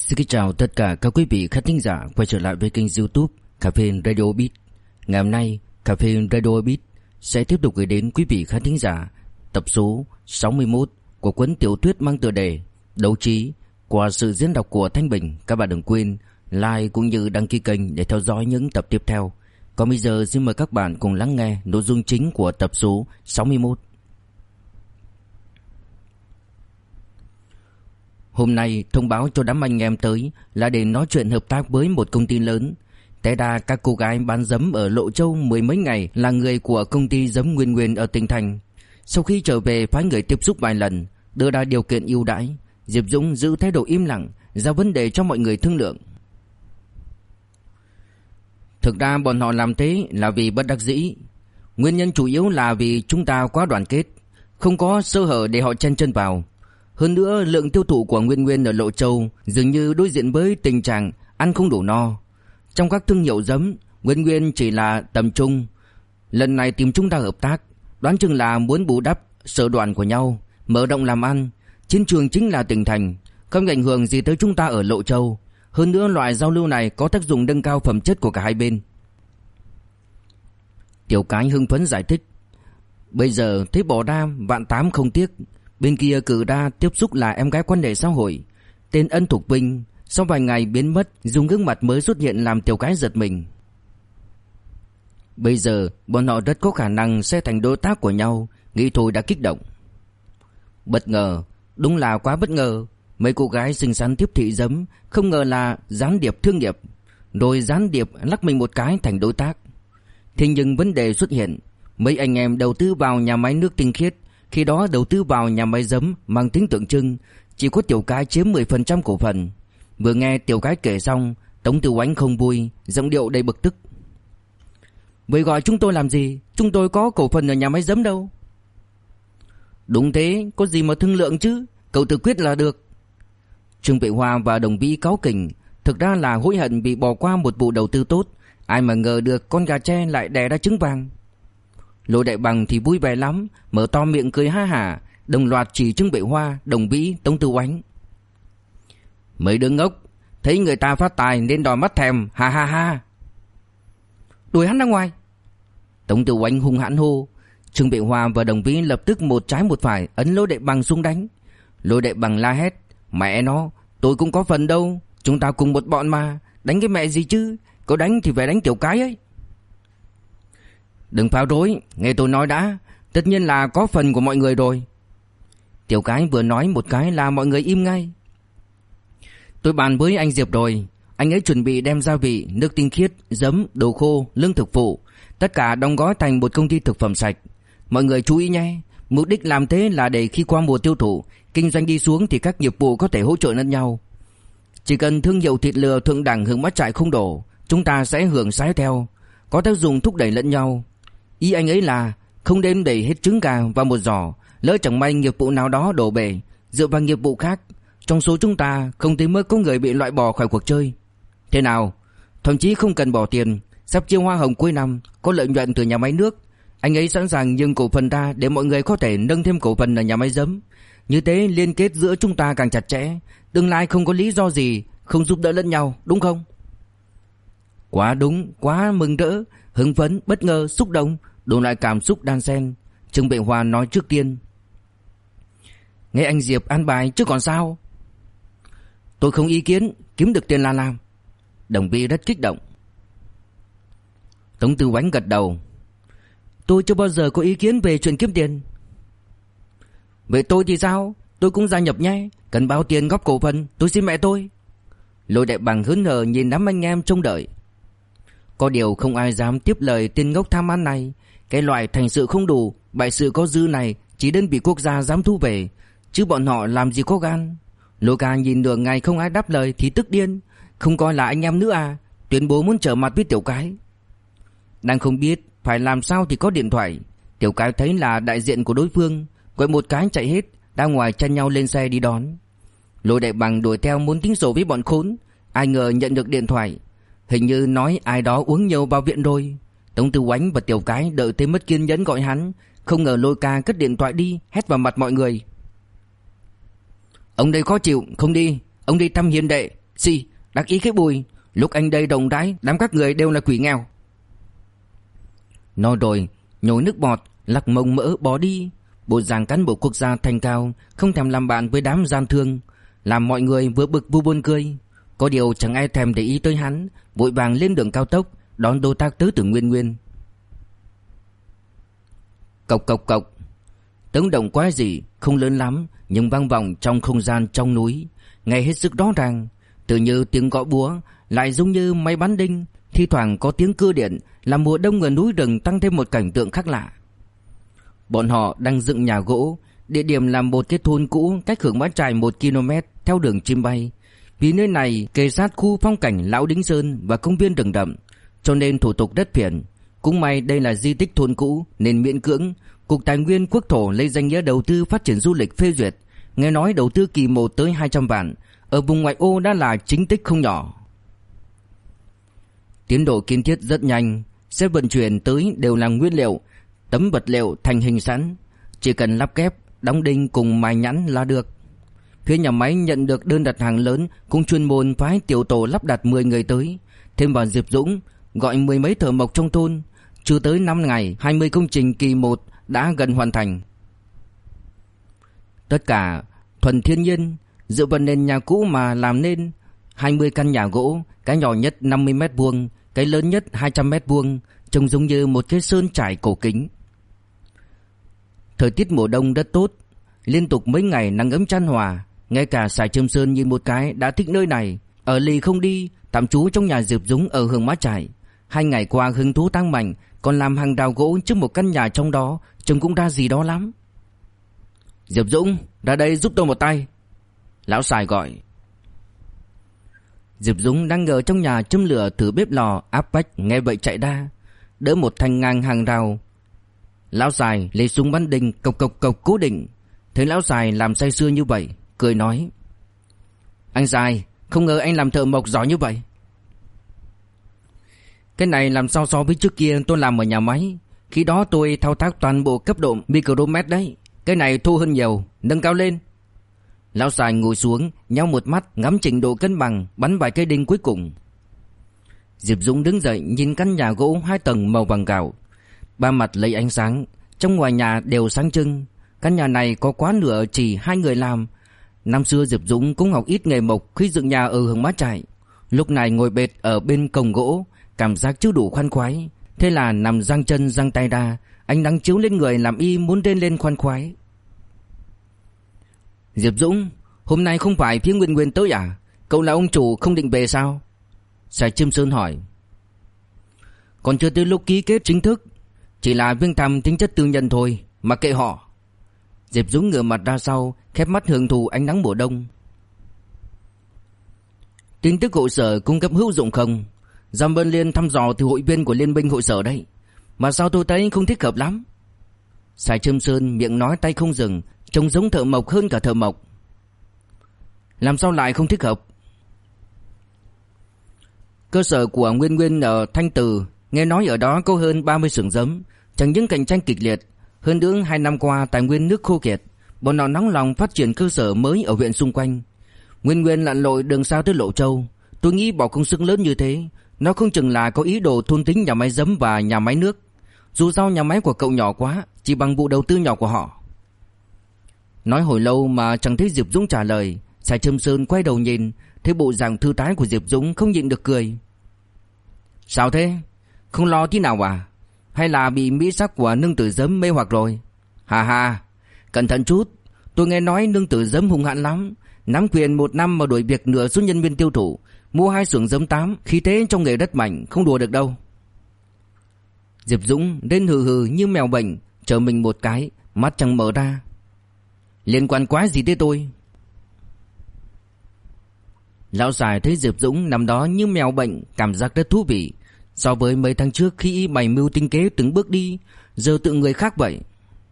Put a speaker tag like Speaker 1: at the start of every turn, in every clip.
Speaker 1: Xin kính chào tất cả các quý vị khán thính giả quay trở lại với kênh YouTube Cà phê Radio Beat. Ngày hôm nay, Cà phê Radio Beat sẽ tiếp tục gửi đến quý vị khán thính giả tập số 61 của cuốn tiểu thuyết mang tựa đề Đấu trí qua sự diễn đọc của Thanh Bình. Các bạn đừng quên like cũng như đăng ký kênh để theo dõi những tập tiếp theo. Còn bây giờ xin mời các bạn cùng lắng nghe nội dung chính của tập số 61. Hôm nay thông báo cho đám anh em tới là để nói chuyện hợp tác với một công ty lớn. Té ra các cô gái bán giấm ở Lộ Châu mười mấy ngày là người của công ty giấm Nguyên Nguyên ở tỉnh thành. Sau khi trở về phái người tiếp xúc vài lần, đưa ra điều kiện ưu đãi, Diệp Dũng giữ thái độ im lặng, giao vấn đề cho mọi người thương lượng. Thực ra bọn họ làm thế là vì bất đắc dĩ. Nguyên nhân chủ yếu là vì chúng ta quá đoàn kết, không có sơ hở để họ chen chân vào. Hơn nữa lượng tiêu thụ của Nguyên Nguyên ở Lộ Châu dường như đối diện với tình trạng ăn không đủ no. Trong các thương hiệu giấm, Nguyên Nguyên chỉ là tầm trung. Lần này tìm chúng ta hợp tác, đoán chừng là muốn bù đắp sở đoạn của nhau, mở rộng làm ăn. Chiến trường chính là tỉnh thành, không ảnh hưởng gì tới chúng ta ở Lộ Châu. Hơn nữa loại giao lưu này có tác dụng nâng cao phẩm chất của cả hai bên. Tiểu Cái hưng phấn giải thích. Bây giờ thấy bỏ ra vạn tám không tiếc. Bên kia cử ra tiếp xúc là em gái quan hệ xã hội, tên Ân Thục Vinh. Sau vài ngày biến mất, dùng gương mặt mới xuất hiện làm Tiểu Cái giật mình. Bây giờ bọn họ rất có khả năng sẽ thành đối tác của nhau, nghĩ thôi đã kích động. Bất ngờ, đúng là quá bất ngờ. Mấy cô gái xinh xắn tiếp thị giấm, không ngờ là gián điệp thương nghiệp. Rồi gián điệp lắc mình một cái thành đối tác. Thế nhưng vấn đề xuất hiện, mấy anh em đầu tư vào nhà máy nước tinh khiết, khi đó đầu tư vào nhà máy giấm mang tính tượng trưng, chỉ có Tiểu Cái chiếm 10% cổ phần. Vừa nghe Tiểu Cái kể xong, Tống Tiểu Oánh không vui, giọng điệu đầy bực tức. Vậy gọi chúng tôi làm gì? Chúng tôi có cổ phần ở nhà máy giấm đâu. Đúng thế, có gì mà thương lượng chứ, cậu tự quyết là được. Trương Vệ Hoa và Đồng Vĩ cáu kỉnh, thực ra là hối hận vì bỏ qua một vụ đầu tư tốt, ai mà ngờ được con gà tre lại đẻ ra trứng vàng. Lô Đại Bằng thì vui vẻ lắm, mở to miệng cười ha hả, đồng loạt chỉ Trương Vệ Hoa, Đồng Vĩ, Tống Tiểu Oánh. Mấy đứa ngốc, thấy người ta phát tài nên đòi mắt thèm, ha ha ha. Đuổi hắn ra ngoài. Tống Tiểu Oánh hung hãn hô. Trương Vệ Hoa và Đồng Vĩ lập tức một trái một phải ấn Lô Đại Bằng xuống đánh. Lô Đại Bằng la hét. Mẹ nó, tôi cũng có phần đâu, chúng ta cùng một bọn mà, đánh cái mẹ gì chứ, có đánh thì phải đánh Tiểu Cái ấy. Đừng phá rối, nghe tôi nói đã, tất nhiên là có phần của mọi người rồi. Tiểu Cái vừa nói một cái là mọi người im ngay. Tôi bàn với anh Diệp rồi, anh ấy chuẩn bị đem gia vị, nước tinh khiết, giấm, đồ khô, lương thực phụ, tất cả đóng gói thành một công ty thực phẩm sạch. Mọi người chú ý nhé, mục đích làm thế là để khi qua mùa tiêu thụ, kinh doanh đi xuống thì các nghiệp vụ có thể hỗ trợ lẫn nhau. Chỉ cần thương hiệu thịt lừa thượng đẳng hưởng mắt chạy không đổ, chúng ta sẽ hưởng sái theo, có tác dụng thúc đẩy lẫn nhau. Ý anh ấy là không nên đẩy hết trứng gà vào một giỏ, lỡ chẳng may nghiệp vụ nào đó đổ bể, dựa vào nghiệp vụ khác. Trong số chúng ta không tới mức có người bị loại bỏ khỏi cuộc chơi. Thế nào? Thậm chí không cần bỏ tiền, sắp chia hoa hồng cuối năm, có lợi nhuận từ nhà máy nước. Anh ấy sẵn sàng nhường cổ phần ra để mọi người có thể nâng thêm cổ phần ở nhà máy giấm. Như thế liên kết giữa chúng ta càng chặt chẽ, tương lai không có lý do gì không giúp đỡ lẫn nhau, đúng không? Quá đúng, quá mừng rỡ, hưng phấn, bất ngờ, xúc động, đủ loại cảm xúc đan xen. Trương Vệ Hoa nói trước tiên. Nghe anh Diệp an bài chứ còn sao. Tôi không ý kiến, kiếm được tiền là làm. Đồng Vĩ rất kích động. Tống Tiểu Oánh gật đầu. Tôi chưa bao giờ có ý kiến về chuyện kiếm tiền. Vậy tôi thì sao? Tôi cũng gia nhập nhé. Cần bao tiền góp cổ phần, tôi xin mẹ tôi. Lô Đại Bằng hớn hở nhìn đám anh em trông đợi. Có điều không ai dám tiếp lời tên ngốc tham ăn này. Cái loại thành sự không đủ, bại sự có dư này chỉ đơn vị quốc gia dám thu về, chứ bọn họ làm gì có gan. Lô Ca nhìn nửa ngày không ai đáp lời thì tức điên. Không coi là anh em nữa à, tuyên bố muốn trở mặt với Tiểu Cái. Đang không biết phải làm sao thì có điện thoại. Tiểu Cái thấy là đại diện của đối phương, gọi một cái chạy hết, ra ngoài chen nhau lên xe đi đón. Lô Đại Bằng đuổi theo muốn tính sổ với bọn khốn, ai ngờ nhận được điện thoại, hình như nói ai đó uống nhiều vào viện rồi. Tống Tiểu Oánh và Tiểu Cái đợi tới mất kiên nhẫn gọi hắn, không ngờ Lôi Ca cất điện thoại đi, hét vào mặt mọi người. Ông đây khó chịu, không đi, ông đi thăm hiền đệ, Xì, đắc ý cái bùi. Lúc anh đây đồng đãi, đám các người đều là quỷ nghèo. Nói rồi, nhồi nước bọt, lắc mông mỡ bỏ đi. Bộ dạng cán bộ quốc gia thanh cao, không thèm làm bạn với đám gian thương, làm mọi người vừa bực vừa buồn cười. Có điều chẳng ai thèm để ý tới hắn, vội vàng lên đường cao tốc đón đối tác tới từ Nguyên Nguyên. Cộc cộc cộc. Tiếng động quái dị, không lớn lắm nhưng vang vọng trong không gian trong núi, nghe hết sức rõ ràng, tự như tiếng gõ búa, lại giống như máy bắn đinh. Thi thoảng có tiếng cưa điện, làm mùa đông ở núi rừng tăng thêm một cảnh tượng khác lạ. Bọn họ đang dựng nhà gỗ, địa điểm là một cái thôn cũ cách Hưởng Mã Trải 1 km theo đường chim bay. Vì nơi này kề sát khu phong cảnh Lão Đính Sơn và công viên rừng rậm, cho nên thủ tục rất phiền. Cũng may đây là di tích thôn cũ nên miễn cưỡng Cục Tài nguyên Quốc thổ lấy danh nghĩa đầu tư phát triển du lịch phê duyệt. Nghe nói đầu tư kỳ 1 tới 200 vạn, ở vùng ngoại ô đã là chính tích không nhỏ. Tiến độ kiến thiết rất nhanh, xe vận chuyển tới đều là nguyên liệu, tấm vật liệu thành hình sẵn, chỉ cần lắp ghép, đóng đinh cùng mài nhẵn là được. Phía nhà máy nhận được đơn đặt hàng lớn cũng chuyên môn phái tiểu tổ lắp đặt 10 người tới, thêm vào Diệp Dũng gọi 10 mấy thợ mộc trong thôn. Chưa tới 5 ngày, 20 công trình kỳ 1 đã gần hoàn thành. Tất cả thuần thiên nhiên, dựa vào nền nhà cũ mà làm nên. 20 căn nhà gỗ, cái nhỏ nhất 50 mét vuông, cái lớn nhất 200 mét vuông, trông giống như một cái sơn trải cổ kính. Thời tiết mùa đông rất tốt, liên tục mấy ngày nắng ấm chan hòa, ngay cả Sài Trâm Sơn nhìn một cái đã thích nơi này, ở lì không đi, tạm trú trong nhà Diệp Dũng ở Hưởng Mã Trải. 2 ngày qua hứng thú tăng mạnh, còn làm hàng rào gỗ trước một căn nhà trong đó, trông cũng ra gì đó lắm. Diệp Dũng, ra đây giúp tôi một tay. Lão Sài gọi. Diệp Dũng đang ngồi trong nhà châm lửa thử bếp lò áp bách, nghe vậy chạy ra, đỡ một thanh ngang hàng rào. Lão Sài lấy súng bắn đinh cộc cộc cộc cố định. Thấy Lão Sài làm say sưa như vậy, cười nói: Anh Sài, không ngờ anh làm thợ mộc giỏi như vậy. Cái này làm sao so với trước kia tôi làm ở nhà máy. Khi đó tôi thao tác toàn bộ cấp độ micromet đấy. Cái này thô hơn nhiều, nâng cao lên. Lão Sài ngồi xuống, nheo một mắt ngắm trình độ cân bằng, bắn vài cây đinh cuối cùng. Diệp Dũng đứng dậy nhìn căn nhà gỗ 2 tầng màu vàng gạo. Ba mặt lấy ánh sáng, trong ngoài nhà đều sáng trưng. Căn nhà này có quá nửa chỉ 2 người làm. Năm xưa Diệp Dũng cũng học ít nghề mộc khi dựng nhà ở Hưởng Mã Trải. Lúc này ngồi bệt ở bên cổng gỗ, cảm giác chưa đủ khoan khoái, thế là nằm giang chân giang tay ra, ánh nắng chiếu lên người làm y muốn rên lên khoan khoái. Diệp Dũng, hôm nay không phải phía Nguyên Nguyên tới à? Cậu là ông chủ không định về sao? Sài Chiêm Sơn hỏi. Còn chưa tới lúc ký kết chính thức, chỉ là viếng thăm tính chất tư nhân thôi, mà kệ họ. Diệp Dũng ngửa mặt ra sau, khép mắt hưởng thụ ánh nắng mùa đông. Tin tức hội sở cung cấp hữu dụng không? Giang Bân Liên thăm dò từ hội viên của liên minh hội sở đấy, mà sao tôi thấy không thích hợp lắm. Sài Trâm Sơn miệng nói tay không dừng, trông giống thợ mộc hơn cả thợ mộc. Làm sao lại không thích hợp? Cơ sở của Nguyên Nguyên ở Thanh Từ, nghe nói ở đó có hơn 30 xưởng giấm, chẳng những cạnh tranh kịch liệt, hơn nữa 2 năm qua tài nguyên nước khô kiệt, bọn họ nóng lòng phát triển cơ sở mới ở huyện xung quanh. Nguyên Nguyên lặn lội đường xa tới Lộ Châu, tôi nghĩ bỏ công sức lớn như thế, nó không chừng là có ý đồ thôn tính nhà máy giấm và nhà máy nước. Dù sao nhà máy của cậu nhỏ quá, chỉ bằng vụ đầu tư nhỏ của họ. Nói hồi lâu mà chẳng thấy Diệp Dũng trả lời. Sài Trâm Sơn quay đầu nhìn, thấy bộ dạng thư thái của Diệp Dũng không nhịn được cười. Sao thế? Không lo tí nào à? Hay là bị mỹ sắc của nương tử giấm mê hoặc rồi? Hà hà, cẩn thận chút. Tôi nghe nói nương tử giấm hung hãn lắm, nắm quyền 1 năm mà đuổi việc nửa số nhân viên tiêu thụ, mua 2 xưởng giấm 8, khí thế trong nghề rất mạnh, không đùa được đâu. Diệp Dũng đến hừ hừ như mèo bệnh, chờ mình một cái, mắt chẳng mở ra. Liên quan quá gì tới tôi? Lão Sài thấy Diệp Dũng nằm đó như mèo bệnh, cảm giác rất thú vị. So với mấy tháng trước khi y bày mưu tinh kế từng bước đi, giờ tự người khác vậy.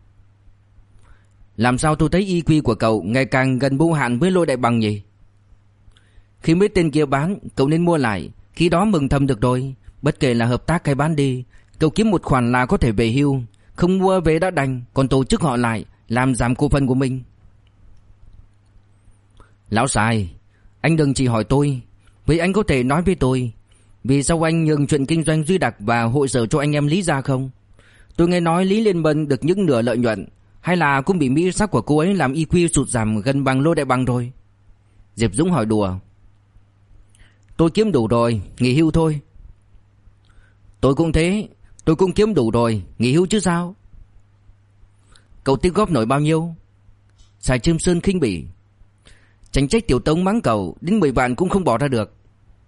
Speaker 1: Làm sao tôi thấy IQ của cậu ngày càng gần vô hạn với Lôi Đại Bằng nhỉ? Khi mấy tên kia bán, cậu nên mua lại, khi đó mừng thầm được rồi. Bất kể là hợp tác hay bán đi, cậu kiếm một khoản là có thể về hưu. Không mua về đã đành, còn tổ chức họ lại, làm giảm cổ phần của mình. Lão Sài, anh đừng chỉ hỏi tôi, Vậy anh có thể nói với tôi, vì sao anh nhường chuyện kinh doanh Duy Đặc và hội sở cho anh em Lý gia không? Tôi nghe nói Lý Liên Bân được những nửa lợi nhuận, hay là cũng bị mỹ sắc của cô ấy làm IQ sụt giảm gần bằng Lô Đại Bằng rồi? Diệp Dũng hỏi đùa. Tôi kiếm đủ rồi, nghỉ hưu thôi. Tôi cũng thế, tôi cũng kiếm đủ rồi, nghỉ hưu chứ sao? Cậu tích góp nổi bao nhiêu? Sài Trâm Sơn khinh bỉ. Chẳng trách Tiểu Tống mắng cậu, đến 10 vạn cũng không bỏ ra được.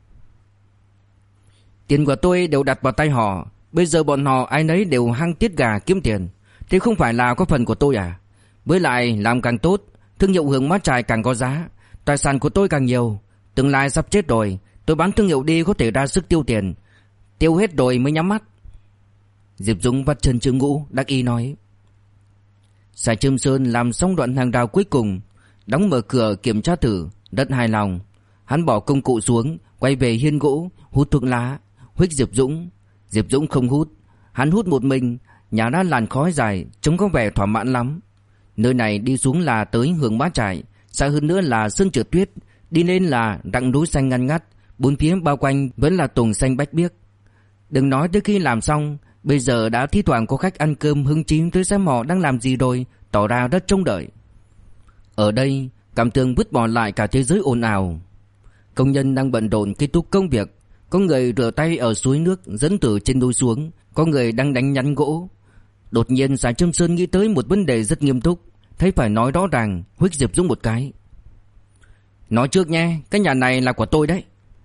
Speaker 1: Tiền của tôi đều đặt vào tay họ, bây giờ bọn họ ai nấy đều hăng tiết gà kiếm tiền. Thế không phải là có phần của tôi à? Với lại làm càng tốt, thương hiệu Hương Mát Trài càng có giá, tài sản của tôi càng nhiều. Tương lai sắp chết rồi, tôi bán thương hiệu đi có thể ra sức tiêu tiền, tiêu hết rồi mới nhắm mắt. Diệp Dũng vắt chân chữ ngũ đắc ý nói. Sài Trâm Sơn làm xong đoạn hàng rào cuối cùng, đóng mở cửa kiểm tra thử, rất hài lòng. Hắn bỏ công cụ xuống, quay về hiên gỗ, hút thuốc lá, huých Diệp Dũng. Diệp Dũng không hút, hắn hút một mình, nhả ra làn khói dài, trông có vẻ thỏa mãn lắm. Nơi này đi xuống là tới Hương Mát Trải, xa hơn nữa là sơn trượt tuyết, đi lên là rặng núi xanh ngăn ngắt, bốn phía bao quanh vẫn là tùng xanh bách biếc. Đừng nói tới khi làm xong, bây giờ đã thi thoảng có khách ăn cơm hứng chí tới xem họ đang làm gì rồi, tỏ ra rất trông đợi. Ở đây, cảm tưởng vứt bỏ lại cả thế giới ồn ào. Công nhân đang bận rộn kết thúc công việc, có người rửa tay ở suối nước dẫn từ trên núi xuống, có người đang đánh nhánh gỗ. Đột nhiên Sài Trâm Sơn nghĩ tới một vấn đề rất nghiêm túc, thấy phải nói rõ ràng, huých Diệp Dũng một cái. Nói trước nha, cái nhà này là của tôi đấy.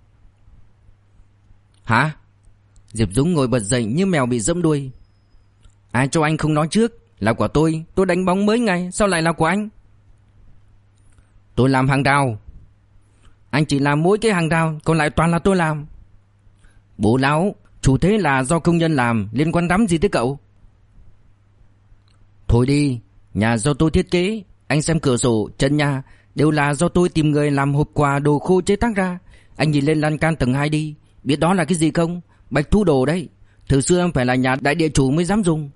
Speaker 1: Hả? Diệp Dũng ngồi bật dậy như mèo bị giẫm đuôi. Ai cho anh không nói trước? Là của tôi đánh bóng mới ngày, sao lại là của anh? Tôi làm hàng rào. Anh chỉ làm mỗi cái hàng rào, còn lại toàn là tôi làm. Bố láo, chủ thế là do công nhân làm, liên quan đắm gì tới cậu? Thôi đi, nhà do tôi thiết kế, anh xem cửa sổ, chân nhà đều là do tôi tìm người làm hộp quà đồ khô chế tác ra. Anh nhìn lên lan can tầng 2 đi, biết đó là cái gì không? Bạch thu đồ đấy, từ xưa phải là nhà đại địa chủ mới dám dùng.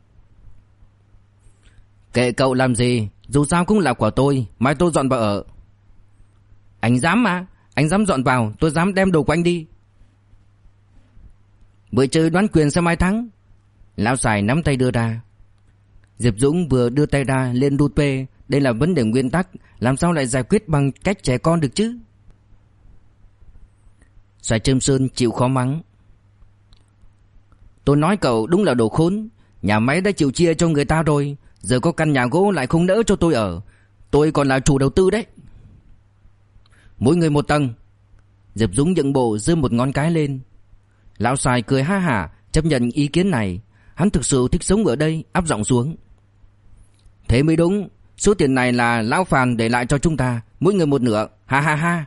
Speaker 1: Kệ cậu làm gì, dù sao cũng là của tôi, mai tôi dọn vào ở. Anh dám mà, anh dám dọn vào, tôi dám đem đồ của anh đi. Bữa chơi đoán quyền xem ai thắng. Lão Sài nắm tay đưa ra. Diệp Dũng vừa đưa tay ra lên đút pê. Đây là vấn đề nguyên tắc, làm sao lại giải quyết bằng cách trẻ con được chứ? Sài Trâm Sơn chịu khó mắng. Tôi nói cậu đúng là đồ khốn. Nhà máy đã chịu chia cho người ta rồi, giờ có căn nhà gỗ lại không nỡ cho tôi ở. Tôi còn là chủ đầu tư đấy. Mỗi người một tầng. Diệp Dũng nhượng bộ giơ một ngón cái lên. Lão Sài cười ha hả chấp nhận ý kiến này. Hắn thực sự thích sống ở đây, áp giọng xuống. Thế mới đúng, số tiền này là lão Phàn để lại cho chúng ta, mỗi người một nửa, ha ha ha.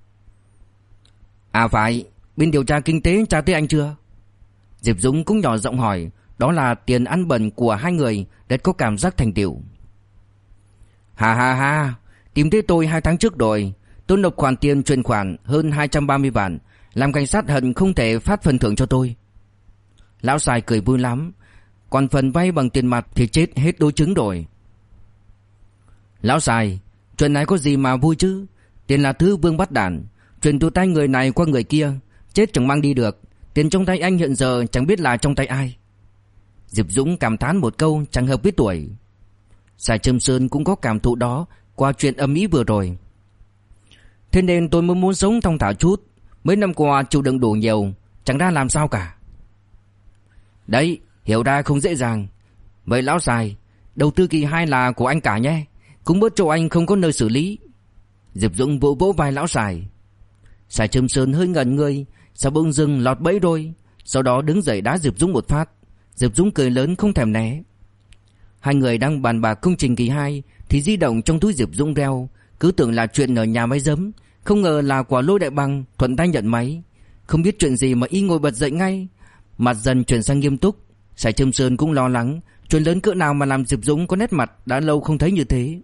Speaker 1: À phải, bên điều tra kinh tế tra tới anh chưa? Diệp Dũng cũng nhỏ giọng hỏi. Đó là tiền ăn bẩn của hai người, rất có cảm giác thành tựu. Ha ha ha, tìm thấy tôi 2 tháng trước rồi. Tôi nộp khoản tiền chuyển khoản hơn 230 vạn, làm cảnh sát hận không thể phát phần thưởng cho tôi. Lão Sài cười vui lắm. Còn phần vay bằng tiền mặt thì chết hết đối chứng rồi. Lão Sài, chuyện này có gì mà vui chứ? Tiền là thứ vương bắt đản, chuyển từ tay người này qua người kia, chết chẳng mang đi được. Tiền trong tay anh hiện giờ chẳng biết là trong tay ai. Diệp Dũng cảm thán một câu chẳng hợp với tuổi. Sài Trâm Sơn cũng có cảm thụ đó qua chuyện ầm ĩ vừa rồi. Thế nên tôi mới muốn sống thong thả chút. Mấy năm qua chịu đựng đủ nhiều, chẳng ra làm sao cả. Đấy, hiểu ra không dễ dàng. Vậy lão Sài, đầu tư kỳ 2 là của anh cả nhé, cũng bớt cho anh không có nơi xử lý. Diệp Dũng vỗ vỗ vai lão Sài. Sài Trâm Sơn hơi ngẩn người, sao bỗng dưng lọt bẫy rồi. Sau đó đứng dậy đá Diệp Dũng một phát. Diệp Dũng cười lớn không thèm né. Hai người đang bàn bạc công trình kỳ 2 thì di động trong túi Diệp Dũng reo. Cứ tưởng là chuyện ở nhà máy giấm, không ngờ là của Lôi Đại Bằng. Thuận tay nhận máy. Không biết chuyện gì mà y ngồi bật dậy ngay, mặt dần chuyển sang nghiêm túc. Sài Trâm Sơn cũng lo lắng, chuyện lớn cỡ nào mà làm Diệp Dũng có nét mặt đã lâu không thấy như thế.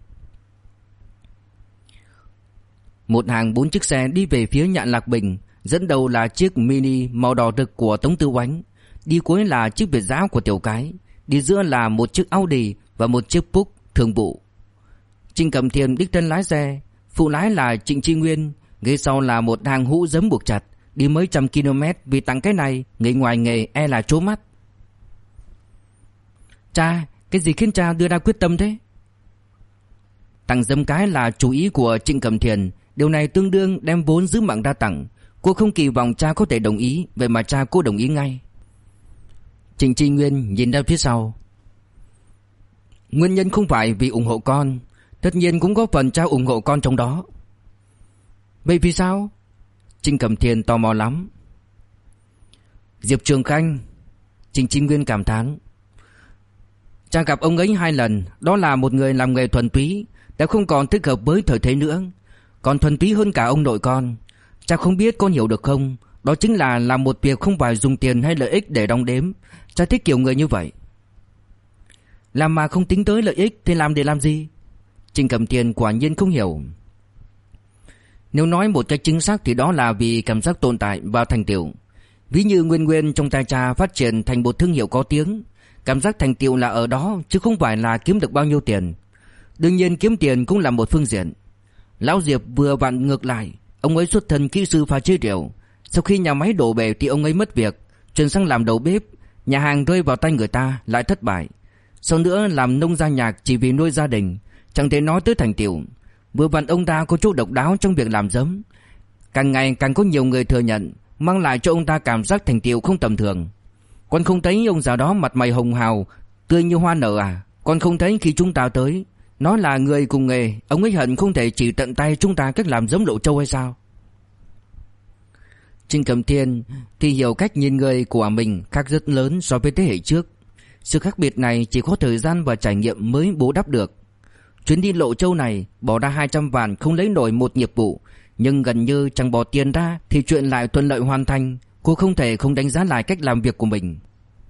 Speaker 1: Một hàng 4 chiếc xe đi về phía Nhạn Lạc Bình. Dẫn đầu là chiếc Mini màu đỏ rực của Tống Tư Oánh, đi cuối là chiếc Việt Dã của Tiểu Cái, đi giữa là một chiếc Audi và một chiếc Puch thường vụ. Trịnh Cẩm Thiền đích thân lái xe, phụ lái là Trịnh Tri Nguyên, ghế sau là một hàng hũ giấm buộc chặt, đi mấy trăm km vì tặng cái này, người ngoài nghề e là trố mắt. Cha, cái gì khiến cha đưa ra quyết tâm thế? Tặng dâm cái là chủ ý của Trịnh Cẩm Thiền, điều này tương đương đem vốn giữ mạng ra tặng. Cô không kỳ vọng cha có thể đồng ý, vậy mà cha cô đồng ý ngay. Trịnh Tri Nguyên nhìn ra phía sau. Nguyên nhân không phải vì ủng hộ con, tất nhiên cũng có phần cha ủng hộ con trong đó. Vậy vì sao? Trịnh Cẩm Thiền tò mò lắm. Diệp Trường Khanh, Trịnh Tri Nguyên cảm thán. Cha gặp ông ấy 2 lần, đó là một người làm nghề thuần túy, đã không còn thích hợp với thời thế nữa, còn thuần túy hơn cả ông nội con. Cha không biết con hiểu được không, đó chính là làm một việc không phải dùng tiền hay lợi ích để đong đếm. Cha thích kiểu người như vậy. Làm mà không tính tới lợi ích thì làm để làm gì? Trịnh Cẩm Thiền quả nhiên không hiểu. Nếu nói một cách chính xác thì đó là vì cảm giác tồn tại và thành tựu. Ví như Nguyên Nguyên trong tay cha phát triển thành một thương hiệu có tiếng, cảm giác thành tựu là ở đó chứ không phải là kiếm được bao nhiêu tiền. Đương nhiên kiếm tiền cũng là một phương diện. Lão Diệp vừa vặn ngược lại, ông ấy xuất thân kỹ sư pha chế rượu, sau khi nhà máy đổ bể thì ông ấy mất việc, chuyển sang làm đầu bếp, nhà hàng rơi vào tay người ta lại thất bại. Sau nữa làm nông gia nhạc chỉ vì nuôi gia đình, chẳng thể nói tới thành tựu. Vừa vặn ông ta có chỗ độc đáo trong việc làm giấm, càng ngày càng có nhiều người thừa nhận, mang lại cho ông ta cảm giác thành tựu không tầm thường. Con không thấy ông già đó mặt mày hồng hào, tươi như hoa nở à? Con không thấy khi chúng ta tới, nó là người cùng nghề, ông ấy hận không thể chỉ tận tay chúng ta cách làm giấm Lộ Châu hay sao? Trịnh Cẩm Thiền thì hiểu cách nhìn người của mình khác rất lớn so với thế hệ trước. Sự khác biệt này chỉ có thời gian và trải nghiệm mới bù đắp được. Chuyến đi Lộ Châu này bỏ ra 200 vạn không lấy nổi một nghiệp vụ, nhưng gần như chẳng bỏ tiền ra thì chuyện lại thuận lợi hoàn thành. Cô không thể không đánh giá lại cách làm việc của mình.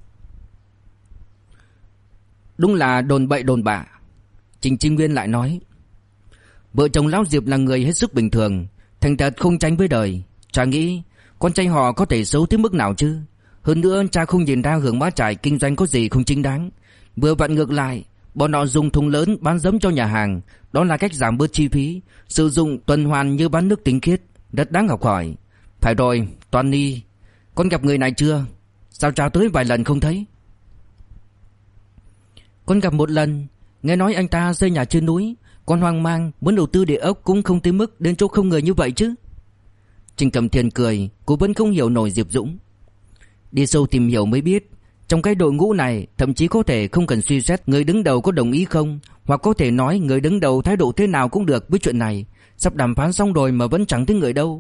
Speaker 1: Đúng là đồn bậy đồn bạ. Trịnh Tri Nguyên lại nói. Vợ chồng lão Diệp là người hết sức bình thường, thành thật không tranh với đời. Cha nghĩ con trai họ có thể xấu tới mức nào chứ? Hơn nữa cha không nhìn ra Hưởng Bá Trại kinh doanh có gì không chính đáng. Vừa vặn ngược lại, bọn họ dùng thùng lớn bán giấm cho nhà hàng, đó là cách giảm bớt chi phí, sử dụng tuần hoàn như bán nước tinh khiết, rất đáng học hỏi. Phải rồi, Tony, con gặp người này chưa? Sao cha tới vài lần không thấy? Con gặp một lần, nghe nói anh ta xây nhà trên núi, con hoang mang muốn đầu tư địa ốc cũng không tới mức đến chỗ không người như vậy chứ. Trịnh Cẩm Thiền cười, cô vẫn không hiểu nổi Diệp Dũng. Đi sâu tìm hiểu mới biết, trong cái đội ngũ này thậm chí có thể không cần suy xét người đứng đầu có đồng ý không, hoặc có thể nói người đứng đầu thái độ thế nào cũng được với chuyện này. Sắp đàm phán xong rồi mà vẫn chẳng thấy người đâu.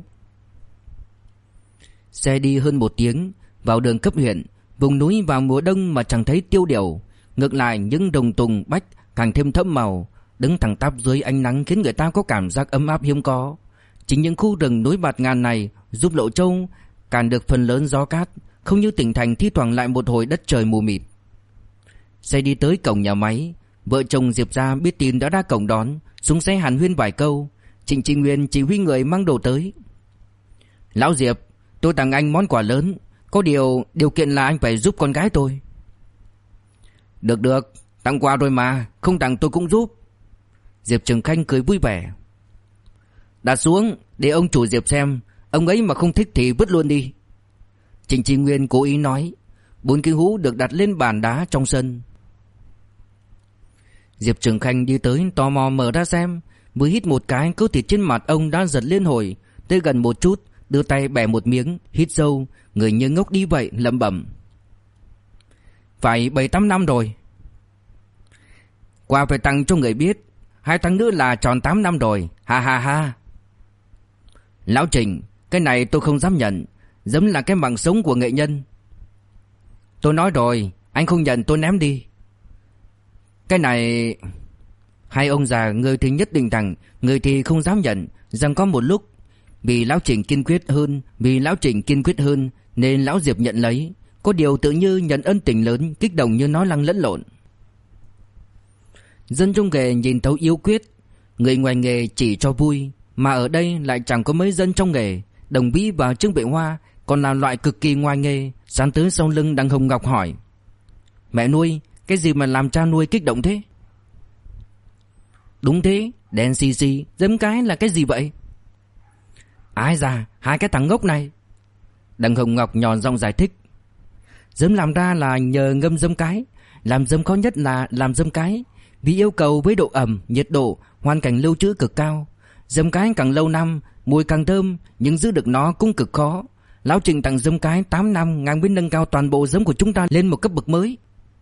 Speaker 1: Xe đi hơn 1 tiếng, vào đường cấp huyện, vùng núi vào mùa đông mà chẳng thấy tiêu điều. Ngược lại những đồng tùng bách càng thêm thẫm màu, đứng thẳng tắp dưới ánh nắng khiến người ta có cảm giác ấm áp hiếm có. Chính những khu rừng núi bạt ngàn này giúp Lộ Châu cản được phần lớn gió cát, không như tỉnh thành thi thoảng lại một hồi đất trời mù mịt. Xe đi tới cổng nhà máy, vợ chồng Diệp gia biết tin đã ra cổng đón, xuống xe hàn huyên vài câu. Trịnh Tri Nguyên chỉ huy người mang đồ tới. Lão Diệp, tôi tặng anh món quà lớn, có điều kiện là anh phải giúp con gái tôi. Được, tặng quà rồi mà, không tặng tôi cũng giúp. Diệp Trường Khanh cười vui vẻ. Đặt xuống, để ông chủ Diệp xem, ông ấy mà không thích thì vứt luôn đi. Trịnh Tri Nguyên cố ý nói. 4 cái hũ được đặt lên bàn đá trong sân. Diệp Trường Khanh đi tới tò mò mở ra xem, vừa hít một cái cơ thịt trên mặt ông đã giật lên hồi. Tới gần một chút, đưa tay bẻ một miếng, hít sâu, người như ngốc đi vậy, lẩm bẩm. Phải 7-8 năm rồi. Quà phải tặng cho người biết, 2 tháng nữa là tròn 8 năm rồi, ha ha ha. Lão Trịnh, cái này tôi không dám nhận, giống là cái mạng sống của nghệ nhân. Tôi nói rồi, anh không nhận tôi ném đi. Cái này... Hai ông già, người thì nhất định rằng, người thì không dám nhận, rằng có một lúc. Vì Lão Trịnh kiên quyết hơn, nên Lão Diệp nhận lấy. Có điều tự như nhận ân tình lớn, kích động như nói lăng lẫn lộn. Dân trong nghề nhìn thấu yếu quyết, người ngoài nghề chỉ cho vui, mà ở đây lại chẳng có mấy dân trong nghề. Đồng Vĩ và Trương Bệ Hoa còn là loại cực kỳ ngoài nghề. Sáng tới sau lưng Đặng Hồng Ngọc hỏi: Mẹ nuôi, cái gì mà làm cha nuôi kích động thế? Đúng thế, đen xì xì, dấm cái là cái gì vậy? Ai già, 2 cái thằng ngốc này. Đặng Hồng Ngọc nhỏ giọng giải thích. Giấm làm ra là nhờ ngâm giấm cái. Làm giấm khó nhất là làm giấm cái, vì yêu cầu với độ ẩm, nhiệt độ, hoàn cảnh lưu trữ cực cao. Giấm cái càng lâu năm, mùi càng thơm, nhưng giữ được nó cũng cực khó. Lão Trình tặng giấm cái 8 năm ngang với nâng cao toàn bộ giấm của chúng ta lên một cấp bậc mới.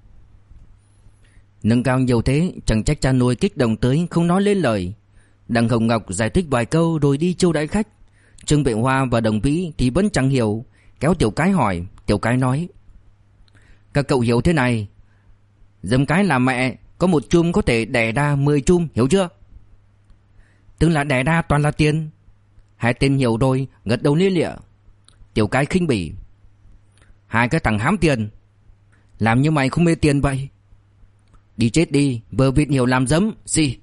Speaker 1: Nâng cao nhiều thế, chẳng trách cha nuôi kích động tới không nói lên lời. Đặng Hồng Ngọc giải thích vài câu rồi đi chiêu đãi khách. Trương Bệ Hoa và Đồng Vĩ thì vẫn chẳng hiểu, kéo Tiểu Cái hỏi. Tiểu Cái nói: các cậu hiểu thế này, giấm cái là mẹ, có một chum có thể đẻ ra 10 chum, hiểu chưa? Tức là đẻ ra toàn là tiền. Hai tên hiểu rồi, gật đầu lia lịa. Tiểu Cái khinh bỉ: hai cái thằng hám tiền, làm như mày không mê tiền vậy. Đi chết đi, vờ vịt nhiều làm giấm gì.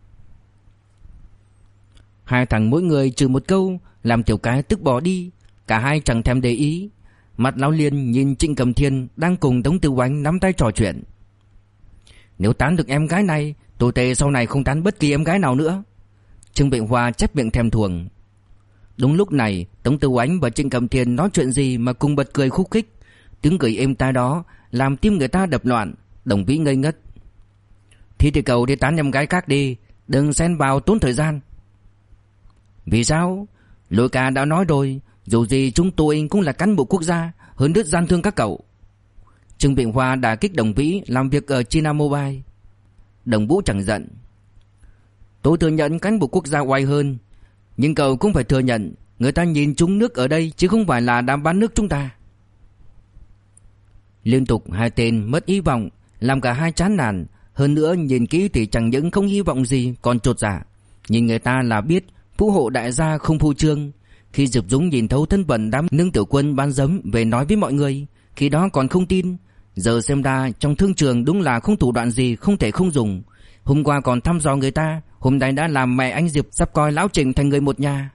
Speaker 1: Hai thằng mỗi người trừ một câu, làm Tiểu Cái tức bỏ đi. Cả hai chẳng thèm để ý. Mặt Lão Liên nhìn Trịnh Cầm Thiên đang cùng Tống Tư Oánh nắm tay trò chuyện. Nếu tán được em gái này, tôi thề sau này không tán bất kỳ em gái nào nữa. Trương Bệ Hoa chép miệng thèm thuồng. Đúng lúc này, Tống Tư Oánh và Trịnh Cầm Thiên nói chuyện gì mà cùng bật cười khúc khích. Tiếng cười êm tai đó làm tim người ta đập loạn. Đồng Vĩ ngây ngất. Thì cậu đi tán em gái khác đi, đừng xen vào tốn thời gian. Vì sao? Lôi ca đã nói rồi, dù gì chúng tôi cũng là cán bộ quốc gia, hơn đứt gian thương các cậu. Trương Bệ Hoa đã kích Đồng Vĩ làm việc ở China Mobile. Đồng Vũ chẳng giận. Tôi thừa nhận cán bộ quốc gia oai hơn, nhưng cậu cũng phải thừa nhận người ta nhìn trúng nước ở đây chứ không phải là đang bán nước chúng ta. Liên tục hai tên mất hy vọng, làm cả hai chán nản. Hơn nữa nhìn kỹ thì chẳng những không hy vọng gì, còn chột dạ. Nhìn người ta là biết phú hộ đại gia không phu trương. Khi Diệp Dũng nhìn thấu thân phận đám nương tiểu quân bán giấm về nói với mọi người, khi đó còn không tin. Giờ xem ra trong thương trường đúng là không thủ đoạn gì không thể không dùng. Hôm qua còn thăm dò người ta, hôm nay đã làm mẹ anh Diệp sắp coi Lão Trình thành người một nhà.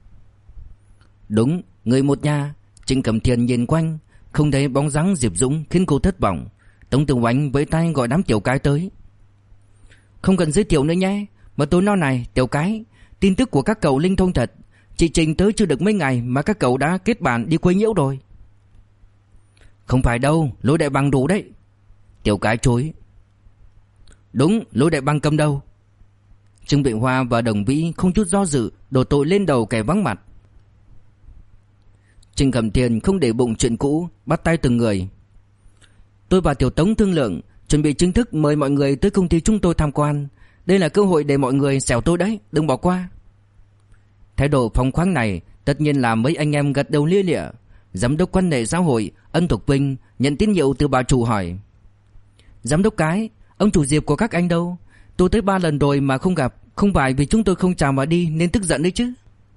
Speaker 1: Đúng, người một nhà. Trịnh Cẩm Thiên nhìn quanh, không thấy bóng dáng Diệp Dũng khiến cô thất vọng. Tống Tư Oánh với tay gọi đám Tiểu Cái tới. Không cần giới thiệu nữa nhé, mà tôi nói này Tiểu Cái, tin tức của các cậu linh thông thật. Chị Trình tới chưa được mấy ngày mà các cậu đã kết bạn đi quấy nhiễu rồi. Không phải đâu, Lôi Đại Bằng đủ đấy. Tiểu Cái chối. Đúng, Lôi Đại Bằng cầm đâu. Trương Bệ Hoa và Đồng Vĩ không chút do dự đổ tội lên đầu kẻ vắng mặt. Trịnh Cẩm Thiên không để bụng chuyện cũ, bắt tay từng người. Tôi và Tiểu Tống thương lượng, chuẩn bị chính thức mời mọi người tới công ty chúng tôi tham quan. Đây là cơ hội để mọi người xẻo tôi đấy, đừng bỏ qua. Thái độ phóng khoáng này tất nhiên là mấy anh em gật đầu lia lịa. Giám đốc quan hệ xã hội Ân Thục Vinh nhận tín hiệu từ bà chủ hỏi: Giám đốc Cái, ông chủ Diệp của các anh đâu? Tôi tới 3 lần rồi mà không gặp. Không phải vì chúng tôi không chào mà đi nên tức giận đấy chứ?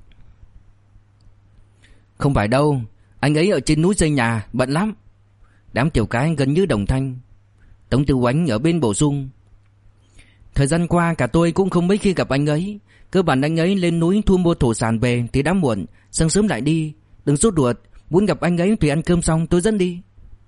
Speaker 1: Không phải đâu, anh ấy ở trên núi xây nhà, bận lắm. Đám Tiểu Cái gần như đồng thanh. Tống Tư Oánh ở bên bổ sung: Thời gian qua cả tôi cũng không mấy khi gặp anh ấy. Cơ bản anh ấy lên núi thu mua thổ sản về thì đã muộn, sáng sớm lại đi. Đừng sốt ruột, muốn gặp anh ấy thì ăn cơm xong tôi dẫn đi.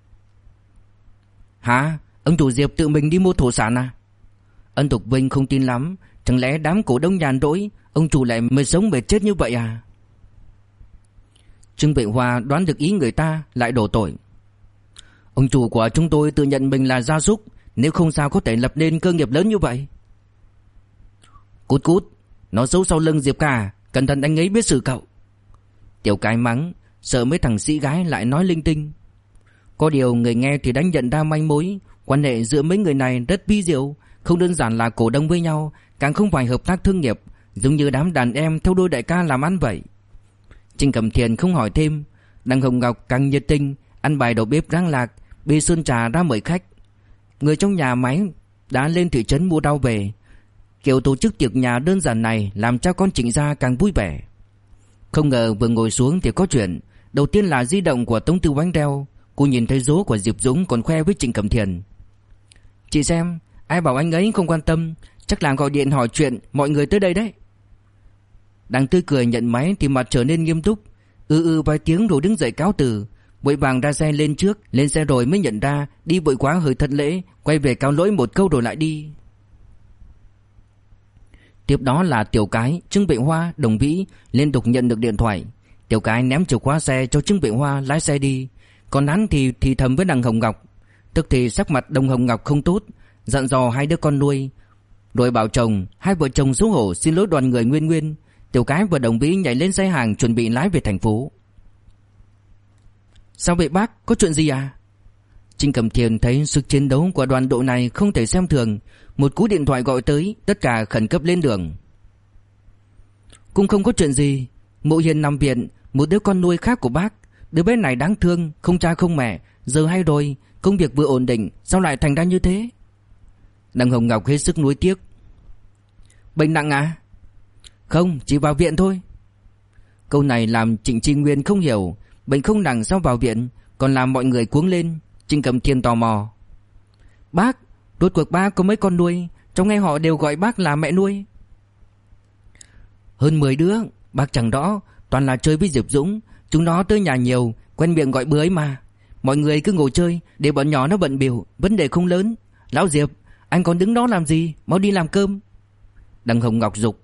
Speaker 1: Hả? Ông chủ Diệp tự mình đi mua thổ sản à? Ân Thục Vinh không tin lắm. Chẳng lẽ đám cổ đông nhàn rỗi, ông chủ lại mệt sống mệt chết như vậy à? Trương Bệ Hoa đoán được ý người ta, lại đổ tội. Ông chủ của chúng tôi tự nhận mình là gia súc, nếu không sao có thể lập nên cơ nghiệp lớn như vậy. Cút cút, nó giấu sau lưng Diệp cả, cẩn thận anh ấy biết xử cậu. Tiểu Cái mắng, sợ mấy thằng sĩ gái lại nói linh tinh. Có điều người nghe thì đã nhận ra manh mối. Quan hệ giữa mấy người này rất vi diệu, không đơn giản là cổ đông với nhau, càng không phải hợp tác thương nghiệp, giống như đám đàn em theo đuôi đại ca làm ăn vậy. Trịnh Cẩm Thiên không hỏi thêm. Đặng Hồng Ngọc càng nhiệt tình, ăn bài đầu bếp rang lạc, bê sơn trà ra mời khách. Người trong nhà máy đã lên thị trấn mua rau về. Kiểu tổ chức tiệc nhà đơn giản này làm cho con Trịnh gia càng vui vẻ. Không ngờ vừa ngồi xuống thì có chuyện. Đầu tiên là di động của Tống Tư Oánh reo. Cô nhìn thấy số của Diệp Dũng còn khoe với Trịnh Cẩm Thiên. Chị xem, ai bảo anh ấy không quan tâm, chắc là gọi điện hỏi chuyện mọi người tới đây đấy. Đang tươi cười nhận máy thì mặt trở nên nghiêm túc. Vài tiếng rồi đứng dậy cáo từ. Vội vàng ra xe lên trước. Lên xe rồi mới nhận ra đi vội quá hơi thất lễ. Quay về cáo lỗi một câu rồi lại đi. Tiếp đó là Tiểu Cái, Trương Bệ Hoa, Đồng Vĩ liên tục nhận được điện thoại. Tiểu Cái ném chìa khóa xe cho Trương Vệ Hoa lái xe đi, còn hắn thì thầm với đằng Hồng Ngọc. Tức thì sắc mặt đồng Hồng Ngọc không tốt, dặn dò hai đứa con nuôi, rồi bảo chồng. Hai vợ chồng xấu hổ xin lỗi đoàn người Nguyên Nguyên. Tiểu Cái và Đồng Vĩ nhảy lên xe hàng chuẩn bị lái về thành phố. Sao vậy bác, có chuyện gì à? Trình Cẩm Thiên thấy sức chiến đấu của đoàn đội này không thể xem thường, một cú điện thoại gọi tới, tất cả khẩn cấp lên đường. Cũng không có chuyện gì, Mộ Hiền nằm viện, một đứa con nuôi khác của bác, đứa bé này đáng thương, không cha không mẹ, giờ hay rồi, công việc vừa ổn định, sao lại thành ra như thế? Đằng Hồng Ngọc hết sức nuối tiếc. Bệnh nặng à? Không, chỉ vào viện thôi. Câu này làm Trịnh Tri Nguyên không hiểu, bệnh không nặng sao vào viện, còn làm mọi người cuống lên. Trình Cẩm Thiên tò mò. Bác, rốt cuộc bác có mấy con nuôi, trong nghe họ đều gọi bác là mẹ nuôi. Hơn 10 đứa, bác chẳng rõ, toàn là chơi với Diệp Dũng, chúng nó tới nhà nhiều, quen miệng gọi bữa ấy mà. Mọi người cứ ngồi chơi, để bọn nhỏ nó bận bịu, vấn đề không lớn. Lão Diệp, anh còn đứng đó làm gì, mau đi làm cơm. Đằng Hồng Ngọc giục.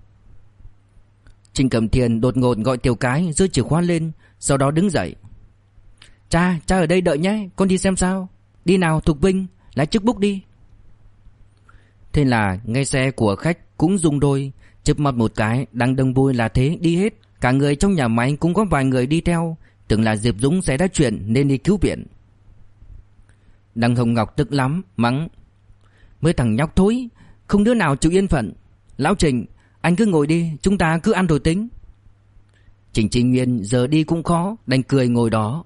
Speaker 1: Trình Cẩm Thiên đột ngột gọi Tiểu Cái, giơ chìa khóa lên, sau đó đứng dậy. Cha ở đây đợi nhé, con đi xem sao. Đi nào Thục Vinh, lái chiếc búc đi. Thế là ngay xe của khách cũng rung đôi, chớp mắt một cái, đang đông vui là thế đi hết. Cả người trong nhà máy cũng có vài người đi theo, tưởng là Diệp Dũng sẽ đã chuyện nên đi cứu viện. Đằng Hồng Ngọc tức lắm, mắng. Mấy thằng nhóc thối, không đứa nào chịu yên phận. Lão Trình, anh cứ ngồi đi, chúng ta cứ ăn rồi tính. Trịnh Tri Nguyên giờ đi cũng khó, đành cười ngồi đó.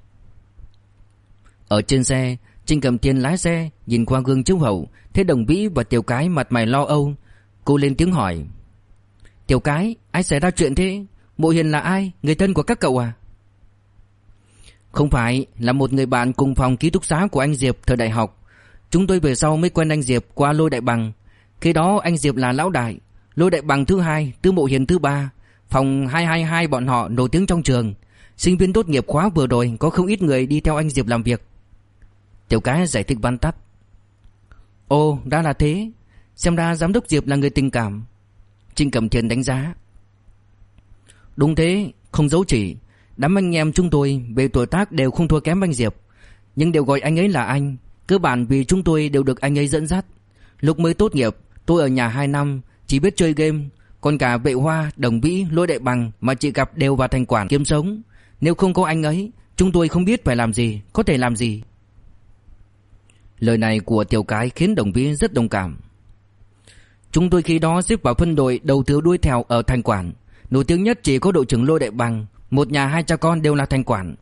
Speaker 1: Ở trên xe, Trình Cẩm Thiên lái xe, nhìn qua gương chiếu hậu, thấy Đồng Vĩ và Tiểu Cái mặt mày lo âu. Cô lên tiếng hỏi. Tiểu Cái, ai xảy ra chuyện thế? Mộ Hiền là ai? Người thân của các cậu à? Không phải, là một người bạn cùng phòng ký túc xá của anh Diệp thời đại học. Chúng tôi về sau mới quen anh Diệp qua Lôi Đại Bằng. Khi đó anh Diệp là lão đại, Lôi Đại Bằng thứ hai, Tư Mộ Hiền thứ ba. Phòng 222 bọn họ nổi tiếng trong trường. Sinh viên tốt nghiệp khóa vừa rồi có không ít người đi theo anh Diệp làm việc. Tiểu Cái giải thích vắn tắt. Ồ, đã là thế. Xem ra giám đốc Diệp là người tình cảm. Trình Cẩm Thiên đánh giá. Đúng thế, không giấu chỉ. Đám anh em chúng tôi về tuổi tác đều không thua kém anh Diệp, nhưng đều gọi anh ấy là anh. Cơ bản vì chúng tôi đều được anh ấy dẫn dắt. Lúc mới tốt nghiệp, tôi ở nhà 2 năm, chỉ biết chơi game. Còn cả Vệ Hoa, Đồng Vĩ, Lôi Đại Bằng mà chị gặp đều vào thành quản kiếm sống. Nếu không có anh ấy, chúng tôi không biết phải làm gì, có thể làm gì. Lời này của Tiểu Cái khiến Đồng Vĩ rất đồng cảm. Chúng tôi khi đó xếp vào phân đội đầu thiếu đuôi thèo ở thành quản. Nổi tiếng nhất chỉ có đội trưởng Lôi Đại Bằng. Một nhà hai cha con đều là thành quản.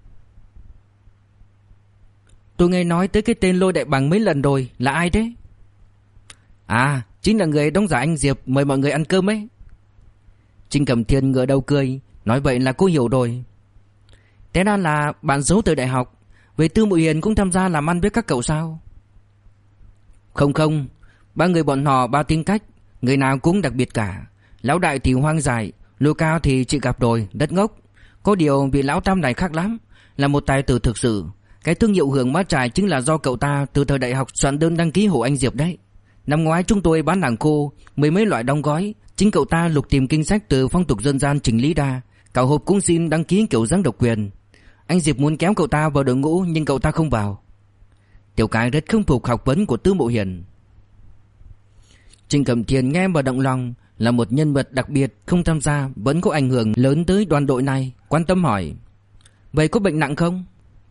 Speaker 1: Tôi nghe nói tới cái tên Lôi Đại Bằng mấy lần rồi, là ai thế? À, chính là người đóng giả anh Diệp mời mọi người ăn cơm ấy. Trình Cẩm Thiên ngửa đầu cười. Nói vậy là cô hiểu rồi. Thế ra là bạn giấu từ đại học. Về Tư Mộ Hiền cũng tham gia làm ăn với các cậu sao? Không, ba người bọn họ ba tính cách, người nào cũng đặc biệt cả. Lão đại thì hoang dại, Lôi Cao thì chị gặp rồi, đất ngốc. Có điều vị lão Tam này khác lắm, là một tài tử thực sự. Cái thương hiệu Hưởng Mã Trài chính là do cậu ta từ thời đại học soạn đơn đăng ký hộ anh Diệp đấy. Năm ngoái chúng tôi bán hàng khô, mười mấy loại đóng gói, chính cậu ta lục tìm kinh sách từ phong tục dân gian chỉnh lý ra, cả hộp cũng xin đăng ký kiểu dáng độc quyền. Anh Diệp muốn kéo cậu ta vào đội ngũ nhưng cậu ta không vào. Tiểu Cái rất không phục học vấn của Tư Mộ Hiền. Trình Cẩm Thiên nghe mà động lòng, là một nhân vật đặc biệt, không tham gia vẫn có ảnh hưởng lớn tới đoàn đội này, quan tâm hỏi. Vậy có bệnh nặng không?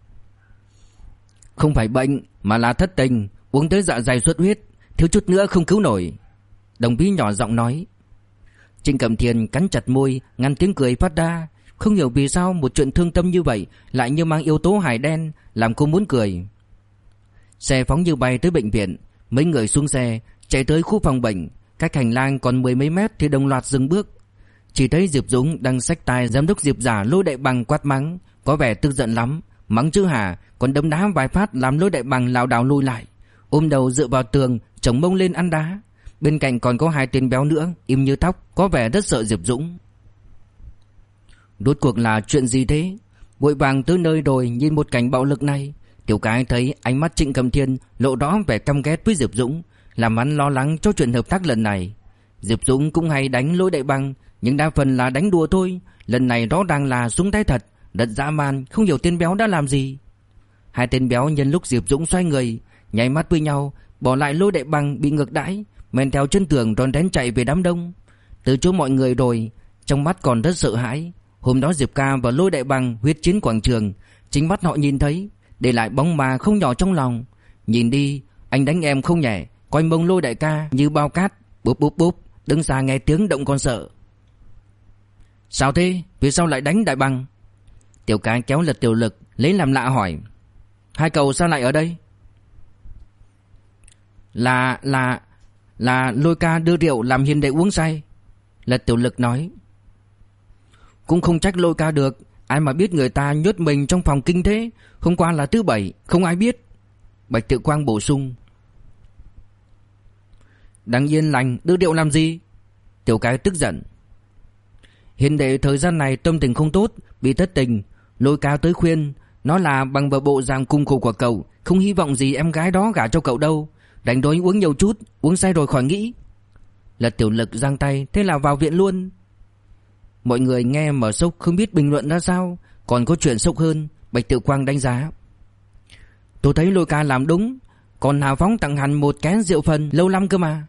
Speaker 1: Không phải bệnh mà là thất tình, uống tới dạ dày xuất huyết, thiếu chút nữa không cứu nổi. Đồng Vĩ nhỏ giọng nói. Trình Cẩm Thiên cắn chặt môi, ngăn tiếng cười phát ra. Không hiểu vì sao một chuyện thương tâm như vậy lại như mang yếu tố hài đen, làm cô muốn cười. Xe phóng như bay tới bệnh viện. Mấy người xuống xe chạy tới khu phòng bệnh. Cách hành lang còn 10 mấy mét thì đồng loạt dừng bước. Chỉ thấy Diệp Dũng đang xách tay giám đốc Diệp giả Lôi Đại Bằng quát mắng, có vẻ tức giận lắm. Mắng chứ hả, còn đấm đá vài phát làm Lôi Đại Bằng lảo đảo lùi lại, ôm đầu dựa vào tường, chống mông lên ăn đá. Bên cạnh còn có hai tên béo nữa, im như thóc, có vẻ rất sợ Diệp Dũng. Rốt cuộc là chuyện gì thế? Vội vàng tới nơi rồi nhìn một cảnh bạo lực này, Tiểu Cái thấy ánh mắt Trịnh Cẩm Thiên lộ rõ vẻ căm ghét với Diệp Dũng, làm hắn lo lắng cho chuyện hợp tác lần này. Diệp Dũng cũng hay đánh Lôi Đại Bằng, nhưng đa phần là đánh đùa thôi, Lần này rõ ràng là súng tay thật, rất dã man, không hiểu tên béo đã làm gì. Hai tên béo nhân lúc Diệp Dũng xoay người, nháy mắt với nhau, bỏ lại Lôi Đại Bằng bị ngược đãi, men theo chân tường rón rén chạy về đám đông. Từ chỗ mọi người rồi, trong mắt còn rất sợ hãi. Hôm đó Diệp Ca và Lôi Đại Bằng huyết chiến quảng trường, chính mắt họ nhìn thấy, để lại bóng ma không nhỏ trong lòng. Nhìn đi, anh đánh em không nhẹ, coi mông Lôi đại ca như bao cát, búp búp búp, đứng xa nghe tiếng động còn sợ. Sao thế? Vì sao lại đánh Đại Bằng? Tiểu Cái kéo Lật Tiểu Lực lấy làm lạ hỏi. Hai cậu sao lại ở đây? Là Lôi ca đưa rượu làm Hiền đệ uống say. Lật Tiểu Lực nói. Cũng không trách Lôi ca được, ai mà biết người ta nhốt mình trong phòng kinh thế. Hôm qua là thứ bảy, không ai biết. Bạch Tự Quang bổ sung. Đang yên lành đưa rượu làm gì? Tiểu Cái tức giận. Hiền đệ thời gian này tâm tình không tốt, bị thất tình. Lôi ca tới khuyên, nó là bằng vào bộ dạng cung khổ của cậu, không hy vọng gì em gái đó gả cho cậu đâu. Đánh đôi uống nhiều chút, uống say rồi khỏi nghĩ. Lật Tiểu Lực giang tay, thế là vào viện luôn. Mọi người nghe mở sốc không biết bình luận ra sao. Còn có chuyện sốc hơn. Bạch Tự Quang đánh giá. Tôi thấy Lôi ca làm đúng, còn hào phóng tặng hắn một kén rượu phần lâu lắm cơ mà.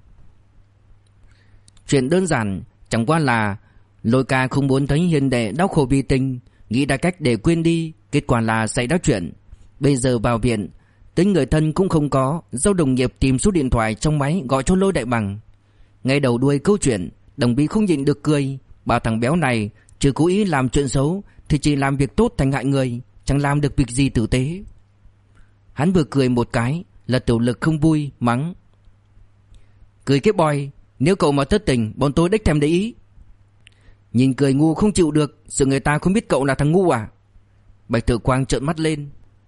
Speaker 1: Chuyện đơn giản, chẳng qua là Lôi ca không muốn thấy Hiền đệ đau khổ vì tình, nghĩ ra cách để quên đi. Kết quả là xảy ra chuyện. Bây giờ vào viện, tính người thân cũng không có. Do đồng nghiệp tìm số điện thoại trong máy gọi cho Lôi Đại Bằng. Ngay đầu đuôi câu chuyện, Đồng Bí không nhịn được cười. Bà thằng béo này trừ cố ý làm chuyện xấu thì chỉ làm việc tốt thành hại người, chẳng làm được việc gì tử tế. Hắn vừa cười một cái, Lật Tiểu Lực không vui mắng. Cười cái boy, nếu cậu mà thất tình bọn tôi đếch thèm để ý. Nhìn cười ngu không chịu được, sợ người ta không biết cậu là thằng ngu à? Bạch Tự Quang trợn mắt lên.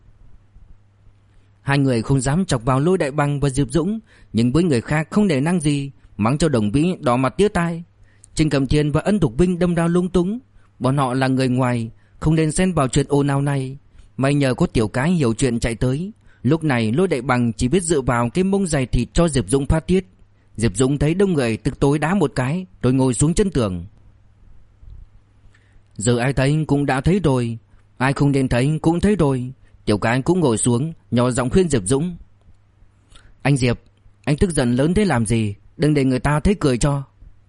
Speaker 1: Hai người không dám chọc vào Lôi Đại Bằng và Diệp Dũng, nhưng với người khác không nể năng gì, mắng cho Đồng Bí đỏ mặt tía tai. Trình Cẩm Thiên và Ân Thục Vinh đâm ra lung túng. Bọn họ là người ngoài, không nên xen vào chuyện ồn ào này. May nhờ có Tiểu Cái hiểu chuyện chạy tới. Lúc này Lôi Đại Bằng chỉ biết dựa vào cái mông dày thịt cho Diệp Dũng phát tiết. Diệp Dũng thấy đông người tức tối đá một cái, rồi ngồi xuống chân tường. Giờ ai thấy cũng đã thấy rồi, ai không nên thấy cũng thấy rồi. Tiểu Cái cũng ngồi xuống, nhỏ giọng khuyên Diệp Dũng. Anh Diệp, anh tức giận lớn thế làm gì? Đừng để người ta thấy cười cho.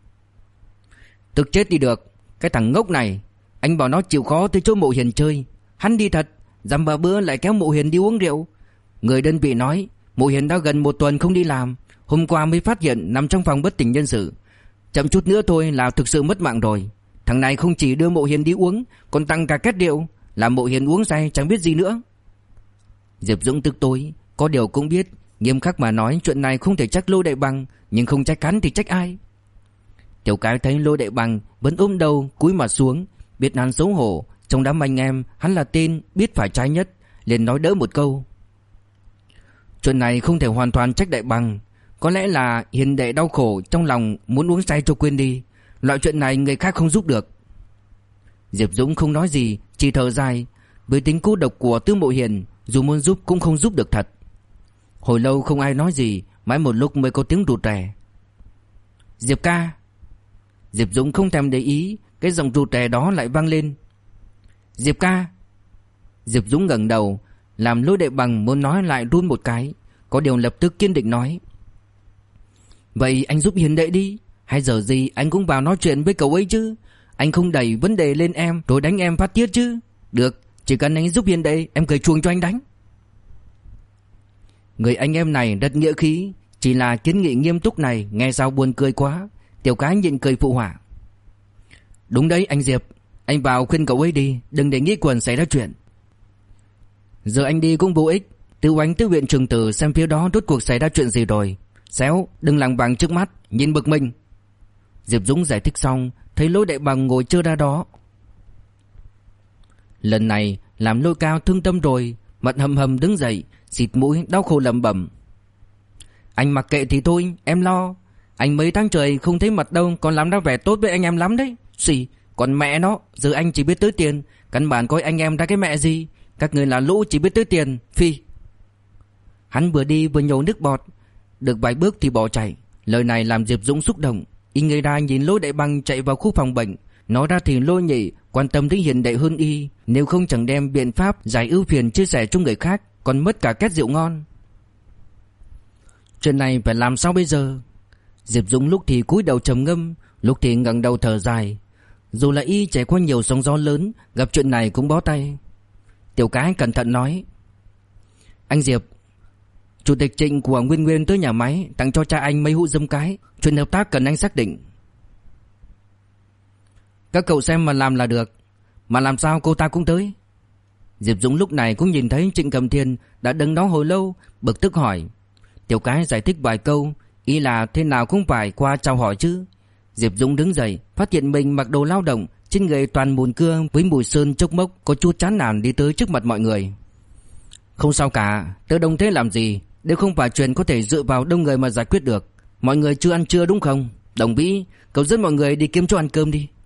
Speaker 1: Tức chết đi được. Cái thằng ngốc này, anh bảo nó chịu khó tới chỗ Mộ Hiền chơi, hắn đi thật, dăm ba bữa lại kéo Mộ Hiền đi uống rượu. Người đơn vị nói Mộ Hiền đã gần 1 tuần không đi làm, hôm qua mới phát hiện nằm trong phòng bất tỉnh nhân sự. Chậm chút nữa thôi là thực sự mất mạng rồi. Thằng này không chỉ đưa Mộ Hiền đi uống, còn tăng cả két rượu, làm Mộ Hiền uống say chẳng biết gì nữa. Diệp Dũng tức tối, có điều cũng biết, nghiêm khắc mà nói chuyện này không thể trách Lôi Đại Bằng, nhưng không trách hắn thì trách ai? Tiểu Cái thấy Lôi Đại Bằng vẫn ôm đầu cúi mặt xuống, biết hắn xấu hổ, trong đám anh em hắn là tên biết phải trái nhất, liền nói đỡ một câu. Chuyện này không thể hoàn toàn trách Đại Bằng, có lẽ là Hiền đệ đau khổ trong lòng muốn uống say cho quên đi, loại chuyện này người khác không giúp được. Diệp Dũng không nói gì, chỉ thở dài, với tính cô độc của Tư Mộ Hiền, dù muốn giúp cũng không giúp được thật. Hồi lâu không ai nói gì, mãi một lúc mới có tiếng rụt rè. Diệp ca. Diệp Dũng không thèm để ý, cái giọng rụt rè đó lại vang lên. Diệp ca. Diệp Dũng ngẩng đầu, làm Lôi Đại Bằng muốn nói lại run một cái, có điều lập tức kiên định nói. Vậy anh giúp Hiền đệ đi, hay giờ gì anh cũng vào nói chuyện với cậu ấy chứ. Anh không đẩy vấn đề lên em rồi đánh em phát tiết chứ. Được, chỉ cần anh giúp Hiền đệ, em cởi chuồng cho anh đánh. Người anh em này rất nghĩa khí, chỉ là kiến nghị nghiêm túc này nghe sao buồn cười quá. Tiểu Cái nhịn cười phụ họa. Đúng đấy anh Diệp, anh vào khuyên cậu ấy đi, đừng để nghĩ quần xảy ra chuyện. Giờ anh đi cũng vô ích, Tư Oánh tới huyện Trường Tử xem phía đó rốt cuộc xảy ra chuyện gì rồi. Xéo, đừng lằng vàng trước mắt, nhìn bực mình. Diệp Dũng giải thích xong, thấy Lôi Đại Bằng ngồi chơ ra đó. Lần này làm Lôi Cao thương tâm rồi, mặt hầm hầm đứng dậy, xịt mũi đau khổ lẩm bẩm. Anh mặc kệ thì thôi, em lo. Anh mấy tháng trời không thấy mặt đâu, còn làm ra vẻ tốt với anh em lắm đấy. Xì, còn mẹ nó, giờ anh chỉ biết tới tiền, căn bản coi anh em ra cái mẹ gì. Các người là lũ chỉ biết tới tiền, phi. Hắn vừa đi vừa nhổ nước bọt, được vài bước thì bỏ chạy. Lời này làm Diệp Dũng xúc động, y người ra nhìn Lôi Đại Bằng chạy vào khu phòng bệnh, Nói ra thì Lôi Nhị quan tâm đến Hiền đệ hơn y, nếu không chẳng đem biện pháp giải ưu phiền chia sẻ cho người khác, còn mất cả két rượu ngon. Chuyện này phải làm sao bây giờ? Diệp Dũng lúc thì cúi đầu trầm ngâm, lúc thì ngẩng đầu thở dài. Dù là y trải qua nhiều sóng gió lớn, gặp chuyện này cũng bó tay. Tiểu Cái cẩn thận nói: Anh Diệp, Chủ tịch Trịnh của Nguyên Nguyên tới nhà máy tặng cho cha anh mấy hũ dâm cái, chuyện hợp tác cần anh xác định. Các cậu xem mà làm là được. Mà làm sao cô ta cũng tới? Diệp Dũng lúc này cũng nhìn thấy Trịnh Cầm Thiên đã đứng đó hồi lâu, bực tức hỏi. Tiểu Cái giải thích vài câu, ý là thế nào cũng phải qua chào hỏi chứ. Diệp Dũng đứng dậy, phát hiện mình mặc đồ lao động, trên người toàn mùn cưa với mùi sơn chốc mốc, có chút chán nản đi tới trước mặt mọi người. Không sao cả, tớ đông thế làm gì, nếu không phải chuyện có thể dựa vào đông người mà giải quyết được. Mọi người chưa ăn trưa đúng không? Đồng Vĩ, cậu dẫn mọi người đi kiếm chỗ ăn cơm đi.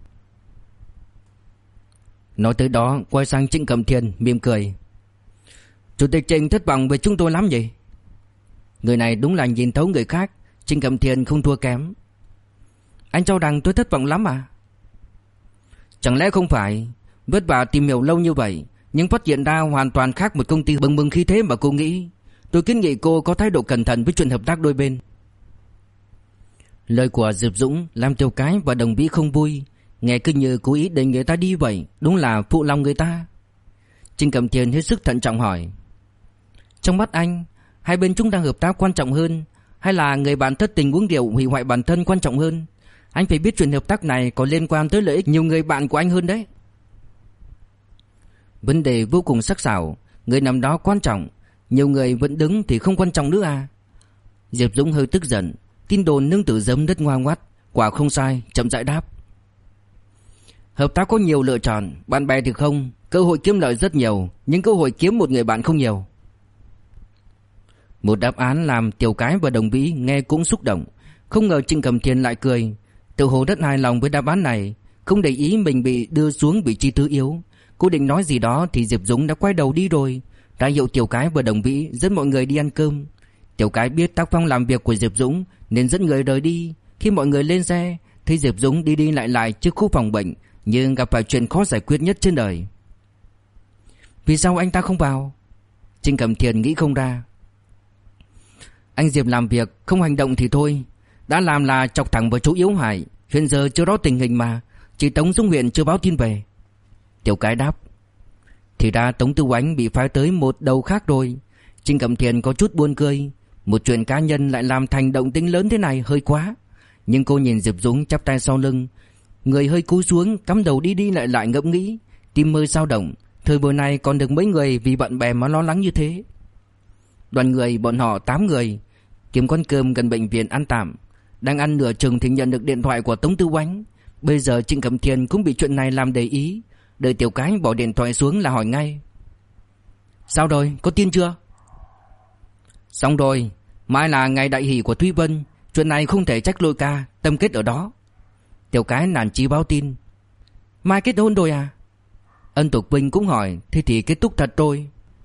Speaker 1: Nói tới đó, quay sang Trịnh Cầm Thiên mỉm cười. Chủ tịch Trịnh thất vọng về chúng tôi lắm vậy? Người này đúng là nhìn thấu người khác. Trịnh Cầm Thiên không thua kém. Anh cho rằng tôi thất vọng lắm à? Chẳng lẽ không phải? Vất vả tìm hiểu lâu như vậy, nhưng phát hiện ra hoàn toàn khác một công ty bừng bừng khí thế mà cô nghĩ. Tôi kiến nghị cô có thái độ cẩn thận với chuyện hợp tác đôi bên. Lời của Diệp Dũng làm Tiểu Cái và Đồng Vĩ không vui. Nghe cứ như cố ý để người ta đi vậy, đúng là phụ lòng người ta. Trịnh Cầm Thiên hết sức thận trọng hỏi. Trong mắt anh, hai bên chúng ta hợp tác quan trọng hơn, hay là người bạn thất tình uống rượu hủy hoại bản thân quan trọng hơn? Anh phải biết chuyện hợp tác này có liên quan tới lợi ích nhiều người bạn của anh hơn đấy. Vấn đề vô cùng sắc sảo, người nằm đó quan trọng, nhiều người vẫn đứng thì không quan trọng nữa à? Diệp Dũng hơi tức giận. Tin đồn nương tử giấm đất ngoan ngoắt, quả không sai, chậm rãi đáp. Hợp tác có nhiều lựa chọn, bạn bè thì không, cơ hội kiếm lợi rất nhiều, nhưng cơ hội kiếm một người bạn không nhiều. Một đáp án làm Tiểu Cái và Đồng Vĩ nghe cũng xúc động. Không ngờ Trịnh Cầm Thiên lại cười. Tự hồ rất hài lòng với đáp án này, không để ý mình bị đưa xuống vị trí thứ yếu. Cô định nói gì đó thì Diệp Dũng đã quay đầu đi rồi, ra hiệu Tiểu Cái và Đồng Vĩ dẫn mọi người đi ăn cơm. Tiểu Cái biết tác phong làm việc của Diệp Dũng nên dẫn người rời đi. Khi mọi người lên xe, thấy Diệp Dũng đi đi lại trước khu phòng bệnh, nhưng gặp phải chuyện khó giải quyết nhất trên đời. Vì sao anh ta không vào? Trịnh Cầm Thiên nghĩ không ra. Anh Diệp làm việc không hành động thì thôi, đã làm là chọc thẳng vào chỗ yếu hại. Hiện giờ chưa rõ tình hình mà, chỉ Tống Dung huyện chưa báo tin về. Tiểu Cái đáp. Thì ra Tống Tư Oánh bị phái tới một đầu khác rồi. Trịnh Cầm Thiên có chút buồn cười. Một chuyện cá nhân lại làm thành động tĩnh lớn thế này hơi quá. Nhưng cô nhìn Diệp Dũng chắp tay sau lưng, người hơi cúi xuống, cắm đầu đi đi lại ngẫm nghĩ, tim hơi dao động. Thời buổi này còn được mấy người vì bạn bè mà lo lắng như thế. Đoàn người bọn họ 8 người kiếm quán cơm gần bệnh viện ăn tạm. Đang ăn nửa chừng thì nhận được điện thoại của Tống Tư Oánh. Bây giờ Trịnh Cầm Thiên cũng bị chuyện này làm để ý. Đợi Tiểu Cái bỏ điện thoại xuống là hỏi ngay. Sao rồi, có tin chưa? Xong rồi, mai là ngày đại hỷ của Thúy Vân, chuyện này không thể trách Lôi ca, tâm kết ở đó. Tiểu Cái nản chí báo tin. Mai kết hôn rồi à? Ân Tục Vinh cũng hỏi. Thế thì kết thúc thật rồi.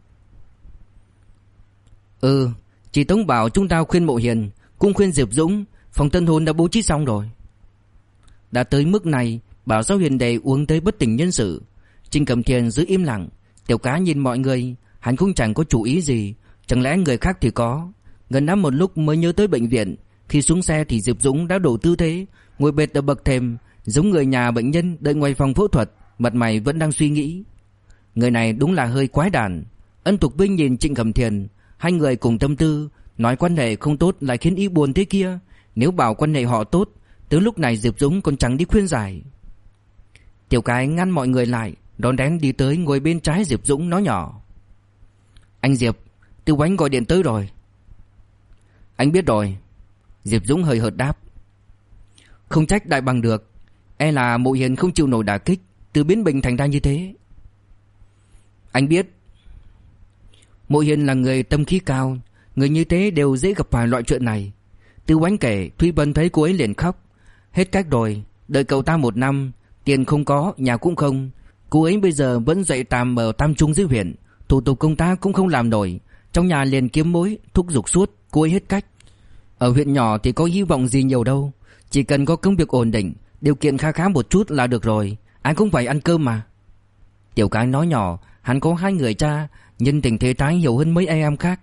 Speaker 1: Chị Tống bảo chúng ta khuyên Mộ Hiền, cũng khuyên Diệp Dũng, phòng tân hôn đã bố trí xong rồi. Đã tới mức này, bảo sao Hiền đệ uống tới bất tỉnh nhân sự. Trịnh Cầm Thiên giữ im lặng. Tiểu Cá nhìn mọi người, hắn cũng chẳng có chủ ý gì. Chẳng lẽ người khác thì có. Gần đã một lúc mới nhớ tới bệnh viện. Khi xuống xe thì Diệp Dũng đã đổ tư thế, ngồi bệt ở bậc thềm, giống người nhà bệnh nhân đợi ngoài phòng phẫu thuật, mặt mày vẫn đang suy nghĩ. Người này đúng là hơi quái đản. Ân Tục Vinh nhìn Trịnh Cầm Thiên, hai người cùng tâm tư, nói quan hệ không tốt lại khiến y buồn thế kia. Nếu bảo quan hệ họ tốt, tới lúc này Diệp Dũng còn chẳng đi khuyên giải. Tiểu Cái ngăn mọi người lại, đón đén đi tới ngồi bên trái Diệp Dũng nói nhỏ. Anh Diệp, Tư Oánh gọi điện tới rồi. Anh biết rồi. Diệp Dũng hơi hợt đáp. Không trách đại bằng được, e là Mộ Hiền không chịu nổi đả kích từ biến bình thành ra như thế. Anh biết. Mộ Hiền là người tâm khí cao, người như thế đều dễ gặp phải loại chuyện này. Tư Oánh kể, Thúy Vân thấy cô ấy liền khóc. Hết cách rồi, đợi cậu ta 1 năm, tiền không có, nhà cũng không. Cô ấy bây giờ vẫn dạy tạm ở Tam Trung dưới huyện, thủ tục công tác cũng không làm nổi, trong nhà liền kiếm mối, thúc giục suốt, cô ấy hết cách. Ở huyện nhỏ thì có hy vọng gì nhiều đâu, chỉ cần có công việc ổn định, Điều kiện khá khá một chút là được rồi, ai cũng phải ăn cơm mà. Tiểu Cái nói nhỏ, hắn có 2 người cha, nhân tình thế thái hiểu hơn mấy anh em khác.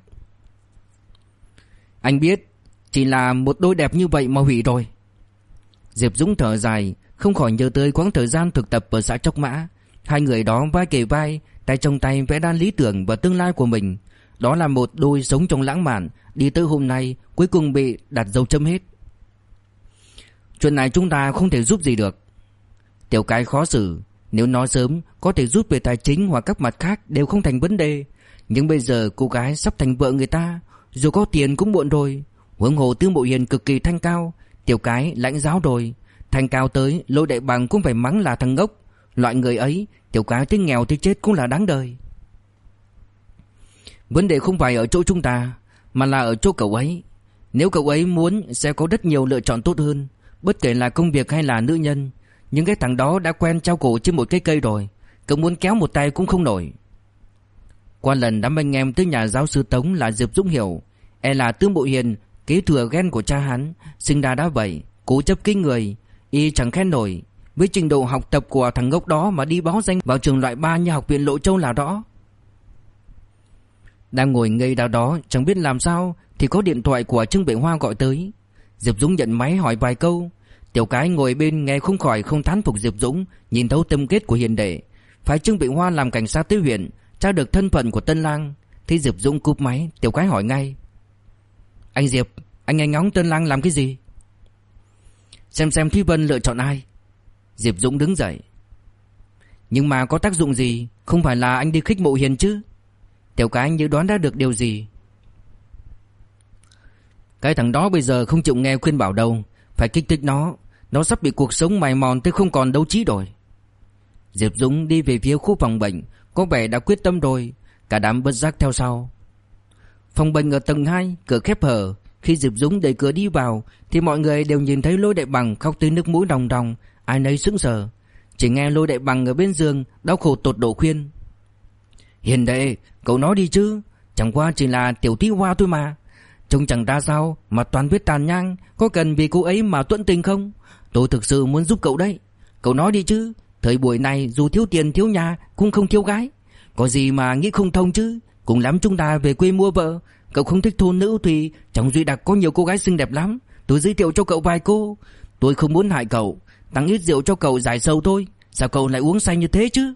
Speaker 1: Anh biết, chỉ là một đôi đẹp như vậy mà hủy rồi. Diệp Dũng thở dài, không khỏi nhớ tới quãng thời gian thực tập ở xã Chốc Mã. 2 người đó vai kề vai, tay trong tay vẽ ra lý tưởng và tương lai của mình. Đó là một đôi sống trong lãng mạn, đi tới hôm nay cuối cùng bị đặt dấu chấm hết. Chuyện này chúng ta không thể giúp gì được. Tiểu Cái khó xử, nếu nói sớm có thể giúp về tài chính hoặc các mặt khác đều không thành vấn đề. Nhưng bây giờ cô gái sắp thành vợ người ta, dù có tiền cũng muộn rồi. Huống hồ Tư Mộ Hiền cực kỳ thanh cao, Tiểu Cái lãnh giáo rồi, thanh cao tới Lôi Đại Bằng cũng phải mắng là thằng ngốc. Loại người ấy, Tiểu Cái tới nghèo tới chết cũng là đáng đời. Vấn đề không phải ở chỗ chúng ta, mà là ở chỗ cậu ấy. Nếu cậu ấy muốn sẽ có rất nhiều lựa chọn tốt hơn, bất kể là công việc hay là nữ nhân. Nhưng cái thằng đó đã quen treo cổ trên một cái cây rồi, cậu muốn kéo một tay cũng không nổi. Qua lần đám anh em tới nhà giáo sư Tống là Diệp Dũng hiểu, là Tư Mộ Hiền kế thừa ghen của cha hắn, sinh ra đã vậy, cố chấp kinh người, y chẳng khen nổi. Với trình độ học tập của thằng ngốc đó mà đi báo danh vào trường loại 3 như học viện Lộ Châu là rõ. Đang ngồi ngây đau đó chẳng biết làm sao thì có điện thoại của Trương Bệ Hoa gọi tới. Diệp Dũng nhận máy hỏi vài câu. Tiểu Cái ngồi bên nghe không khỏi không thán phục Diệp Dũng nhìn thấu tâm kết của hiền đệ. Phải Trương Bệ Hoa làm cảnh sát tới huyện, tra được thân phận của Tân Lang. Thì Diệp Dũng cúp máy, Tiểu Cái hỏi ngay: Anh Diệp, anh nghe ngóng Tân Lang làm cái gì? Xem Thúy Vân lựa chọn ai. Diệp Dũng đứng dậy. Nhưng mà có tác dụng gì, không phải là anh đi khích Mộ Hiền chứ? Tiểu Cái như đoán đã được điều gì. Cái thằng đó bây giờ không chịu nghe khuyên bảo đâu, phải kích thích nó. Nó sắp bị cuộc sống mài mòn tới không còn đấu trí rồi. Diệp Dũng đi về phía khu phòng bệnh, có vẻ đã quyết tâm rồi. Cả đám bất giác theo sau. Phòng bệnh ở tầng 2, cửa khép hở. Khi Diệp Dũng đẩy cửa đi vào thì mọi người đều nhìn thấy Lôi Đại Bằng khóc tới nước mũi ròng ròng, ai nấy sững sờ. Chỉ nghe Lôi Đại Bằng ở bên giường đau khổ tột độ khuyên: Hiền đệ, cậu nói đi chứ, chẳng qua chỉ là tiểu tí hoa thôi mà. Trông chẳng ra sao mà toàn biết tàn nhang, có cần vì cô ấy mà tuẫn tình không? Tôi thực sự muốn giúp cậu đấy. Cậu nói đi chứ, thời buổi này dù thiếu tiền thiếu nhà cũng không thiếu gái. Có gì mà nghĩ không thông chứ, cùng lắm chúng ta về quê mua vợ. Cậu không thích thôn nữ thì trong Duy Đặc có nhiều cô gái xinh đẹp lắm, tôi giới thiệu cho cậu vài cô. Tôi không muốn hại cậu, tăng ít rượu cho cậu giải sầu thôi. Sao cậu lại uống say như thế chứ?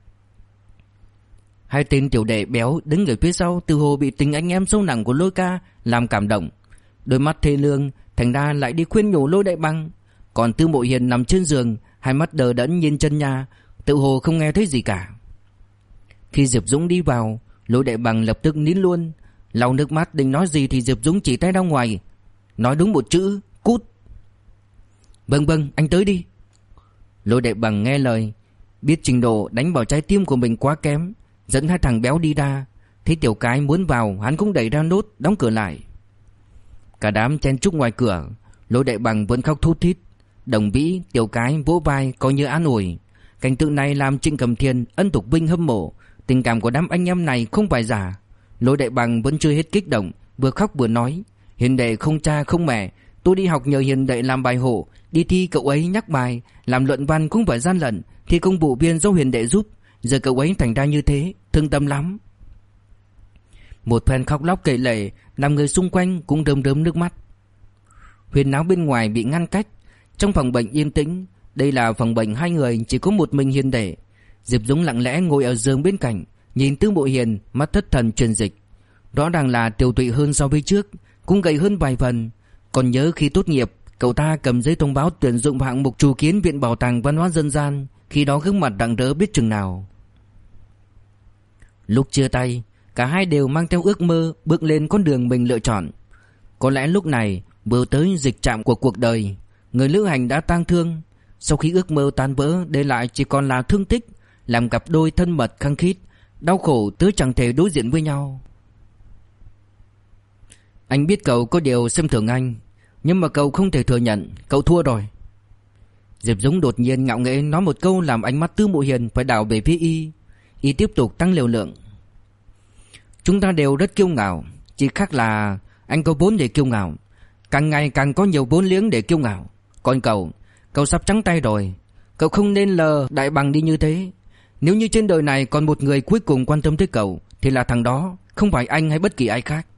Speaker 1: Hai tên tiểu đệ béo đứng ở phía sau từ hồ bị tình anh em sâu nặng của Lôi ca làm cảm động, đôi mắt thê lương, thành ra lại đi khuyên nhủ Lôi Đại Bằng. Còn Tư Mộ Hiền nằm trên giường, hai mắt đờ đẫn nhìn chân nhà, tự hồ không nghe thấy gì cả. Khi Diệp Dũng đi vào, Lôi Đại Bằng lập tức nín luôn, lau nước mắt định nói gì thì Diệp Dũng chỉ tay ra ngoài, nói đúng một chữ: cút. Vâng, anh tới đi. Lôi Đại Bằng nghe lời, biết trình độ đánh vào trái tim của mình quá kém, dẫn hai thằng béo đi ra. Thấy Tiểu Cái muốn vào, hắn cũng đẩy ra nốt, đóng cửa lại. Cả đám chen chúc ngoài cửa. Lôi Đại Bằng vẫn khóc thút thít. Đồng Vĩ, Tiểu Cái vỗ vai coi như an ủi. Cảnh tượng này làm Trịnh Cầm Thiên, Ân Tục Vinh hâm mộ. Tình cảm của đám anh em này không phải giả. Lôi Đại Bằng vẫn chưa hết kích động, vừa khóc vừa nói: Hiền đệ không cha không mẹ, tôi đi học nhờ hiền đệ làm bài hộ, đi thi cậu ấy nhắc bài, làm luận văn cũng phải gian lận, thi công vụ viên do hiền đệ giúp. Giờ cậu ấy thành ra như thế, thương tâm lắm. Một phen khóc lóc kể lể làm người xung quanh cũng rơm rớm nước mắt. Huyên náo bên ngoài bị ngăn cách. Trong phòng bệnh yên tĩnh. Đây là phòng bệnh 2 người, chỉ có một mình hiền đệ. Diệp Dũng lặng lẽ ngồi ở giường bên cạnh, nhìn Tư Mộ Hiền, mắt thất thần truyền dịch. Rõ ràng là tiều tụy hơn so với trước, cũng gầy hơn vài phần. Còn nhớ khi tốt nghiệp, cậu ta cầm giấy thông báo tuyển dụng hạng mục chủ kiến Viện Bảo tàng Văn hóa Dân gian, khi đó gương mặt rạng rỡ biết chừng nào. Lúc chia tay, cả hai đều mang theo ước mơ bước lên con đường mình lựa chọn. Có lẽ lúc này vừa tới dịch trạm của cuộc đời, người lữ hành đã tang thương. Sau khi ước mơ tan vỡ, để lại chỉ còn là thương tích, làm cặp đôi thân mật khăng khít, đau khổ tới chẳng thể đối diện với nhau. Anh biết cậu có điều xem thường anh, nhưng mà cậu không thể thừa nhận cậu thua rồi. Diệp Dũng đột nhiên ngạo nghễ nói một câu làm ánh mắt Tư Mộ Hiền phải đảo về phía y. Y tiếp tục tăng liều lượng: Chúng ta đều rất kiêu ngạo, chỉ khác là anh có vốn để kiêu ngạo, càng ngày càng có nhiều vốn liếng để kiêu ngạo. Còn cậu Cậu sắp trắng tay rồi. Cậu không nên lờ đại bằng đi như thế. Nếu như trên đời này còn một người cuối cùng quan tâm tới cậu thì là thằng đó, không phải anh hay bất kỳ ai khác.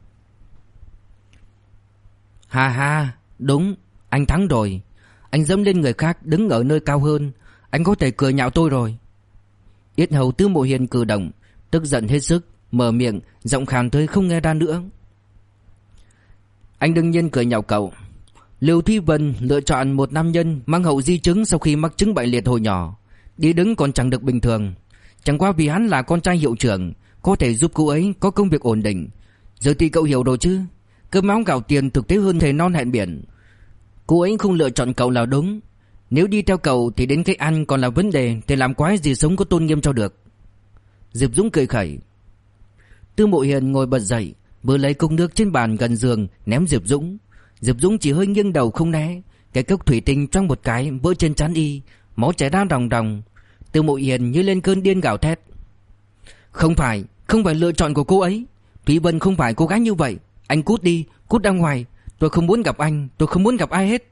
Speaker 1: Ha ha, đúng, anh thắng rồi. Anh dẫm lên người khác đứng ở nơi cao hơn. Anh có thể cười nhạo tôi rồi. Yết hầu Tư Mộ Hiền cử động, tức giận hết sức, mở miệng, giọng khàn tới không nghe ra nữa. Anh đương nhiên cười nhạo cậu. Lưu Thúy Vân lựa chọn một nam nhân mang hậu di chứng sau khi mắc chứng bại liệt hồi nhỏ, đi đứng còn chẳng được bình thường. Chẳng qua vì hắn là con trai hiệu trưởng, có thể giúp cô ấy có công việc ổn định. Giờ thì cậu hiểu rồi chứ. Cơm áo gạo tiền thực tế hơn thề non hẹn biển. Cô ấy không lựa chọn cậu là đúng. Nếu đi theo cậu thì đến cái ăn còn là vấn đề, thì làm quái gì sống có tôn nghiêm cho được. Diệp Dũng cười khẩy. Tư Mộ Hiền ngồi bật dậy, vừa lấy cốc nước trên bàn gần giường ném Diệp Dũng. Diệp Dũng chỉ hơi nghiêng đầu không né, cái cốc thủy tinh choang một cái vỡ trên trán y, máu chảy ra ròng ròng. Tư Mộ Hiền như lên cơn điên gào thét. Không phải lựa chọn của cô ấy. Thúy Vân không phải cô gái như vậy. Anh cút đi, cút ra ngoài. Tôi không muốn gặp anh, tôi không muốn gặp ai hết.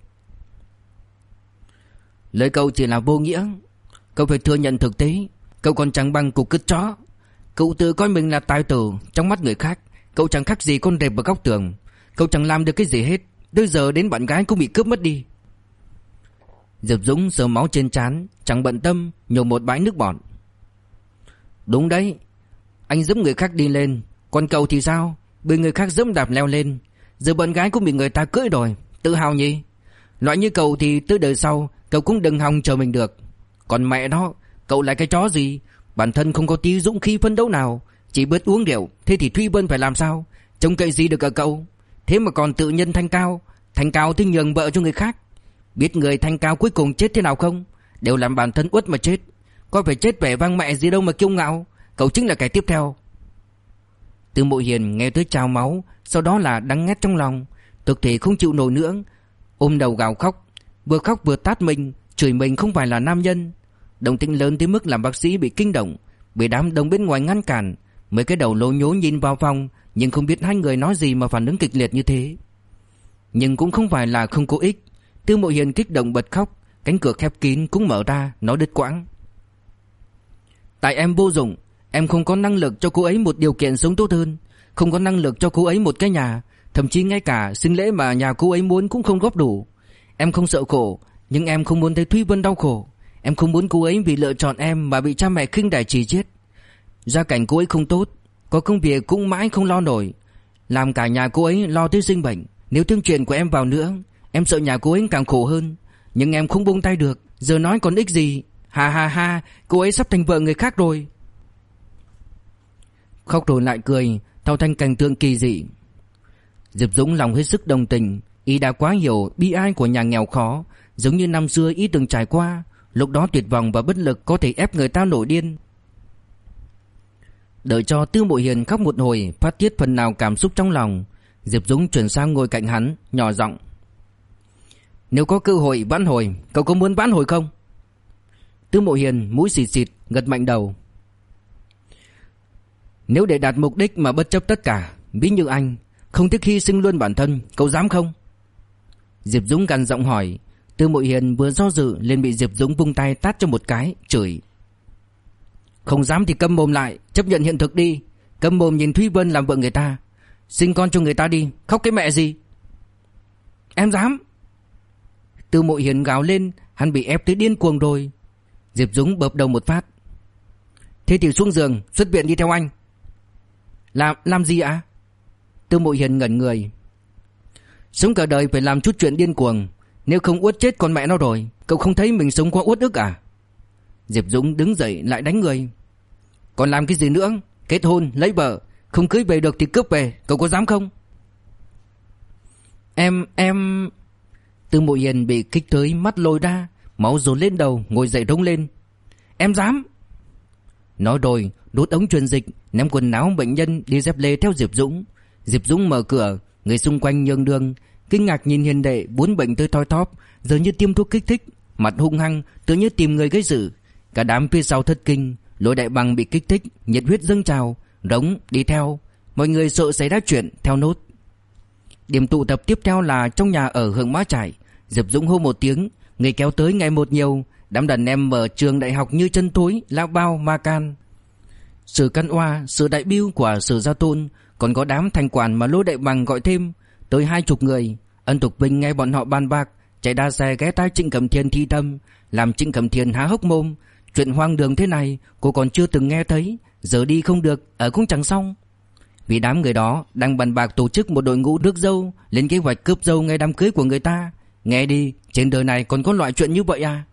Speaker 1: Lời cậu chỉ là vô nghĩa. Cậu phải thừa nhận thực tế. Cậu còn chẳng bằng cục cứt chó. Cậu tự coi mình là tài tử trong mắt người khác. Cậu chẳng khác gì con rệp vào góc tường. Cậu chẳng làm được cái gì hết. Tới giờ đến bạn gái cũng bị cướp mất đi. Diệp Dũng sờ máu trên trán, chẳng bận tâm, nhổ một bãi nước bọt. Đúng đấy, anh giẫm người khác đi lên, còn cậu thì sao? Bị người khác giẫm đạp leo lên. Giờ bạn gái cũng bị người ta cưỡi rồi, tự hào nhỉ? Loại như cậu thì tới đời sau cậu cũng đừng hòng chờ mình được. Còn mẹ nó, cậu là cái chó gì? Bản thân không có tí dũng khí phấn đấu nào, chỉ biết uống rượu. Thế thì Thúy Vân phải làm sao? Trông cậy gì được ở cậu? Thế mà còn tự nhân thanh cao thì nhường vợ cho người khác. Biết người thanh cao cuối cùng chết thế nào không? Đều làm bản thân uất mà chết. Có phải chết vẻ vang mẹ gì đâu mà kiêu ngạo. Cậu chính là kẻ tiếp theo. Tư Mộ Hiền nghe tới trào máu, sau đó là đắng ngắt trong lòng, thực thể không chịu nổi nữa, ôm đầu gào khóc vừa tát mình, chửi mình không phải là nam nhân. Động tĩnh lớn tới mức làm bác sĩ bị kinh động, bị đám đông bên ngoài ngăn cản. Mấy cái đầu lố nhố nhìn vào phòng, nhưng không biết hai người nói gì mà phản ứng kịch liệt như thế. Nhưng cũng không phải là không có ích. Tư Mộ Hiền kích động bật khóc, cánh cửa khép kín cũng mở ra, nói đứt quãng. Tại em vô dụng, em không có năng lực cho cô ấy một điều kiện sống tốt hơn, không có năng lực cho cô ấy một cái nhà, thậm chí ngay cả sinh lễ mà nhà cô ấy muốn cũng không góp đủ. Em không sợ khổ, nhưng em không muốn thấy Thúy Vân đau khổ. Em không muốn cô ấy vì lựa chọn em mà bị cha mẹ khinh đài chỉ chết. Gia cảnh cô ấy không tốt, có công việc cũng mãi không lo nổi, làm cả nhà cô ấy lo tới sinh bệnh. Nếu thêm chuyện của em vào nữa, em sợ nhà cô ấy càng khổ hơn. Nhưng em không buông tay được, giờ nói còn ích gì. Ha ha ha, cô ấy sắp thành vợ người khác rồi. Khóc rồi lại cười, tạo thành cảnh tượng kỳ dị. Diệp Dũng lòng hết sức đồng tình, y đã quá hiểu bi ai của nhà nghèo khó, giống như năm xưa y từng trải qua. Lúc đó tuyệt vọng và bất lực có thể ép người ta nổi điên. Đợi cho Tư Mộ Hiền khóc một hồi, phát tiết phần nào cảm xúc trong lòng, Diệp Dũng chuyển sang ngồi cạnh hắn, nhỏ giọng. Nếu có cơ hội vãn hồi, cậu có muốn vãn hồi không? Tư Mộ Hiền mũi xịt xịt, gật mạnh đầu. Nếu để đạt mục đích mà bất chấp tất cả, ví như anh, không tiếc hy sinh luôn bản thân, cậu dám không? Diệp Dũng gằn giọng hỏi. Tư Mộ Hiền vừa do dự liền bị Diệp Dũng vung tay tát cho một cái, chửi. Không dám thì câm mồm lại, chấp nhận hiện thực đi. Câm mồm nhìn Thúy Vân làm vợ người ta, sinh con cho người ta đi, khóc cái mẹ gì. Em dám. Tư Mộ Hiền gào lên, hắn bị ép tới điên cuồng rồi. Diệp Dũng bợp đầu một phát. Thế thì xuống giường, xuất viện đi theo anh. Làm gì ạ? Tư Mộ Hiền ngẩn người. Sống cả đời phải làm chút chuyện điên cuồng, nếu không uất chết con mẹ nó rồi. Cậu không thấy mình sống quá uất ức à? Diệp Dũng đứng dậy lại đánh người. Còn làm cái gì nữa? Kết hôn, lấy vợ, không cưới về được thì cướp về, cậu có dám không? Em... Tư Mộ Hiền bị kích tới mắt lồi ra, máu dồn lên đầu, ngồi dậy rống lên. Em dám. Nói rồi đốt ống truyền dịch, ném quần áo bệnh nhân đi dép lê theo Diệp Dũng. Diệp Dũng mở cửa, người xung quanh nhường đường, kinh ngạc nhìn hiền đệ bốn bệnh tới thoi thóp, giờ như tiêm thuốc kích thích, mặt hung hăng, tự như tìm người gây sự. Cả đám phía sau thất kinh, Lôi Đại Bằng bị kích thích, nhiệt huyết dâng trào, rống đi theo. Mọi người sợ xảy ra chuyện, theo nốt. Điểm tụ tập tiếp theo là trong nhà ở Hưởng Mã Trải. Diệp Dũng hô một tiếng, Người kéo tới ngày một nhiều, đám đàn em ở trường đại học như chân thối, lao bao ma can. Sử Căn Oa, Sử Đại Bưu của Sử Gia Tôn, còn có đám thành quản mà Lô Đại Bằng gọi thêm, tới 20 người. Ân Tục Vinh nghe bọn họ bàn bạc, chạy đa xe ghé tai Trịnh Cẩm Thiên thi thầm, làm Trịnh Cẩm Thiên há hốc mồm. Chuyện hoang đường thế này cô còn chưa từng nghe thấy, giờ đi không được, ở cũng chẳng xong. Vì đám người đó đang bàn bạc tổ chức một đội ngũ rước dâu, lên kế hoạch cướp dâu ngay đám cưới của người ta. Nghe đi, trên đời này còn có loại chuyện như vậy à?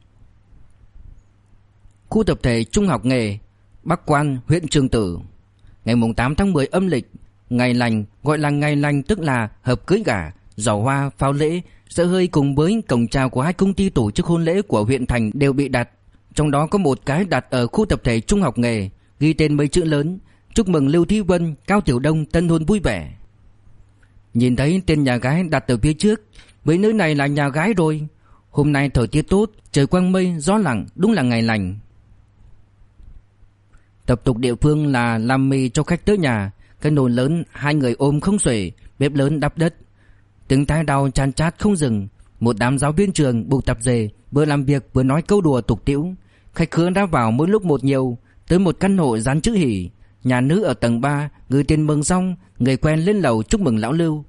Speaker 1: Khu tập thể trung học nghề Bắc Quan, huyện Trường Tử. Ngày 8 tháng 10 âm lịch, ngày lành, gọi là ngày lành tức là hợp cưới gả, giỏ hoa, pháo lễ, sẽ hơi cùng với cổng chào của hai công ty tổ chức hôn lễ của huyện thành đều bị đặt. Trong đó có một cái đặt ở khu tập thể trung học nghề, ghi tên mấy chữ lớn: chúc mừng Lưu Thí Vân, Cao Tiểu Đông tân hôn vui vẻ. Nhìn thấy tên nhà gái đặt ở phía trước, với nơi này là nhà gái rồi. Hôm nay thời tiết tốt, trời quang mây, gió lặng, đúng là ngày lành. Tập tục địa phương là làm mì cho khách tới nhà. Cái nồi lớn hai người ôm không xuể, bếp lớn đắp đất. Tiếng tai đau chan chát không dừng. Một đám giáo viên trường buộc tạp dề, vừa làm việc vừa nói câu đùa tục tĩu. Khách khứa đã vào mỗi lúc một nhiều. Tới một căn hộ dán chữ hỉ. Nhà nữ ở tầng 3, gửi tiền mừng xong, người quen lên lầu chúc mừng lão Lưu.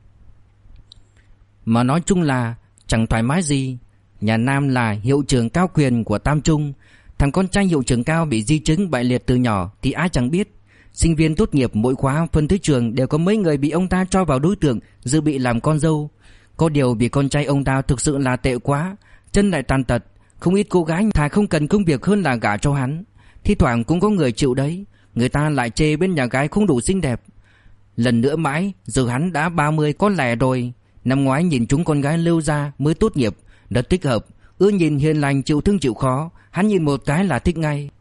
Speaker 1: Mà nói chung là chẳng thoải mái gì. Nhà nam là hiệu trưởng cao quyền của Tam Trung. Thằng con trai hiệu trưởng cao bị di chứng bại liệt từ nhỏ thì ai chẳng biết. Sinh viên tốt nghiệp mỗi khóa phân tới trường đều có mấy người bị ông ta cho vào đối tượng dự bị làm con dâu. Có điều vì con trai ông ta thực sự là tệ quá, chân lại tàn tật, không ít cô gái thà không cần công việc hơn là gả cho hắn. Thi thoảng cũng có người chịu đấy. Người ta lại chê bên nhà gái không đủ xinh đẹp. Lần nữa mãi, giờ hắn đã 30 có lẻ rồi. Năm ngoái nhìn chúng con gái Lưu gia mới tốt nghiệp, rất thích hợp. Nhìn hiền lành chịu thương chịu khó, hắn nhìn một cái là thích ngay.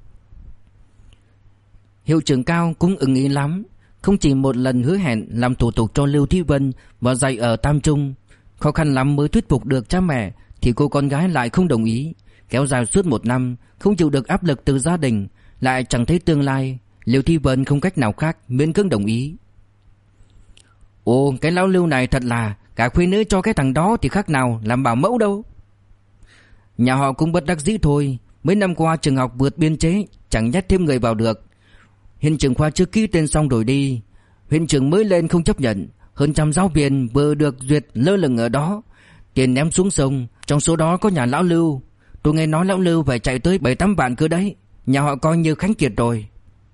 Speaker 1: Hiệu trưởng Cao cũng ưng ý lắm. Không chỉ một lần hứa hẹn làm thủ tục cho Lưu Thí Vân vào dạy ở Tam Trung. Khó khăn lắm mới thuyết phục được cha mẹ thì cô con gái lại không đồng ý. Kéo dài suốt 1 năm, không chịu được áp lực từ gia đình, lại chẳng thấy tương lai. Lưu Thí Vân không cách nào khác miễn cưỡng đồng ý. Ồ, cái lão Lưu này thật là cả khuê nữ cho cái thằng đó thì khác nào làm bảo mẫu đâu. Nhà họ cũng bất đắc dĩ thôi. Mấy năm qua trường học vượt biên chế, chẳng nhét thêm người vào được. Hiện trưởng khoa chưa ký tên xong rồi đi. Huyện trưởng mới lên không chấp nhận. Hơn trăm giáo viên vừa được duyệt lơ lửng ở đó. Tiền ném xuống sông. Trong số đó có nhà lão Lưu. Tôi nghe nói lão Lưu phải chạy tới 7-8 vạn cơ đấy. Nhà họ coi như khánh kiệt rồi.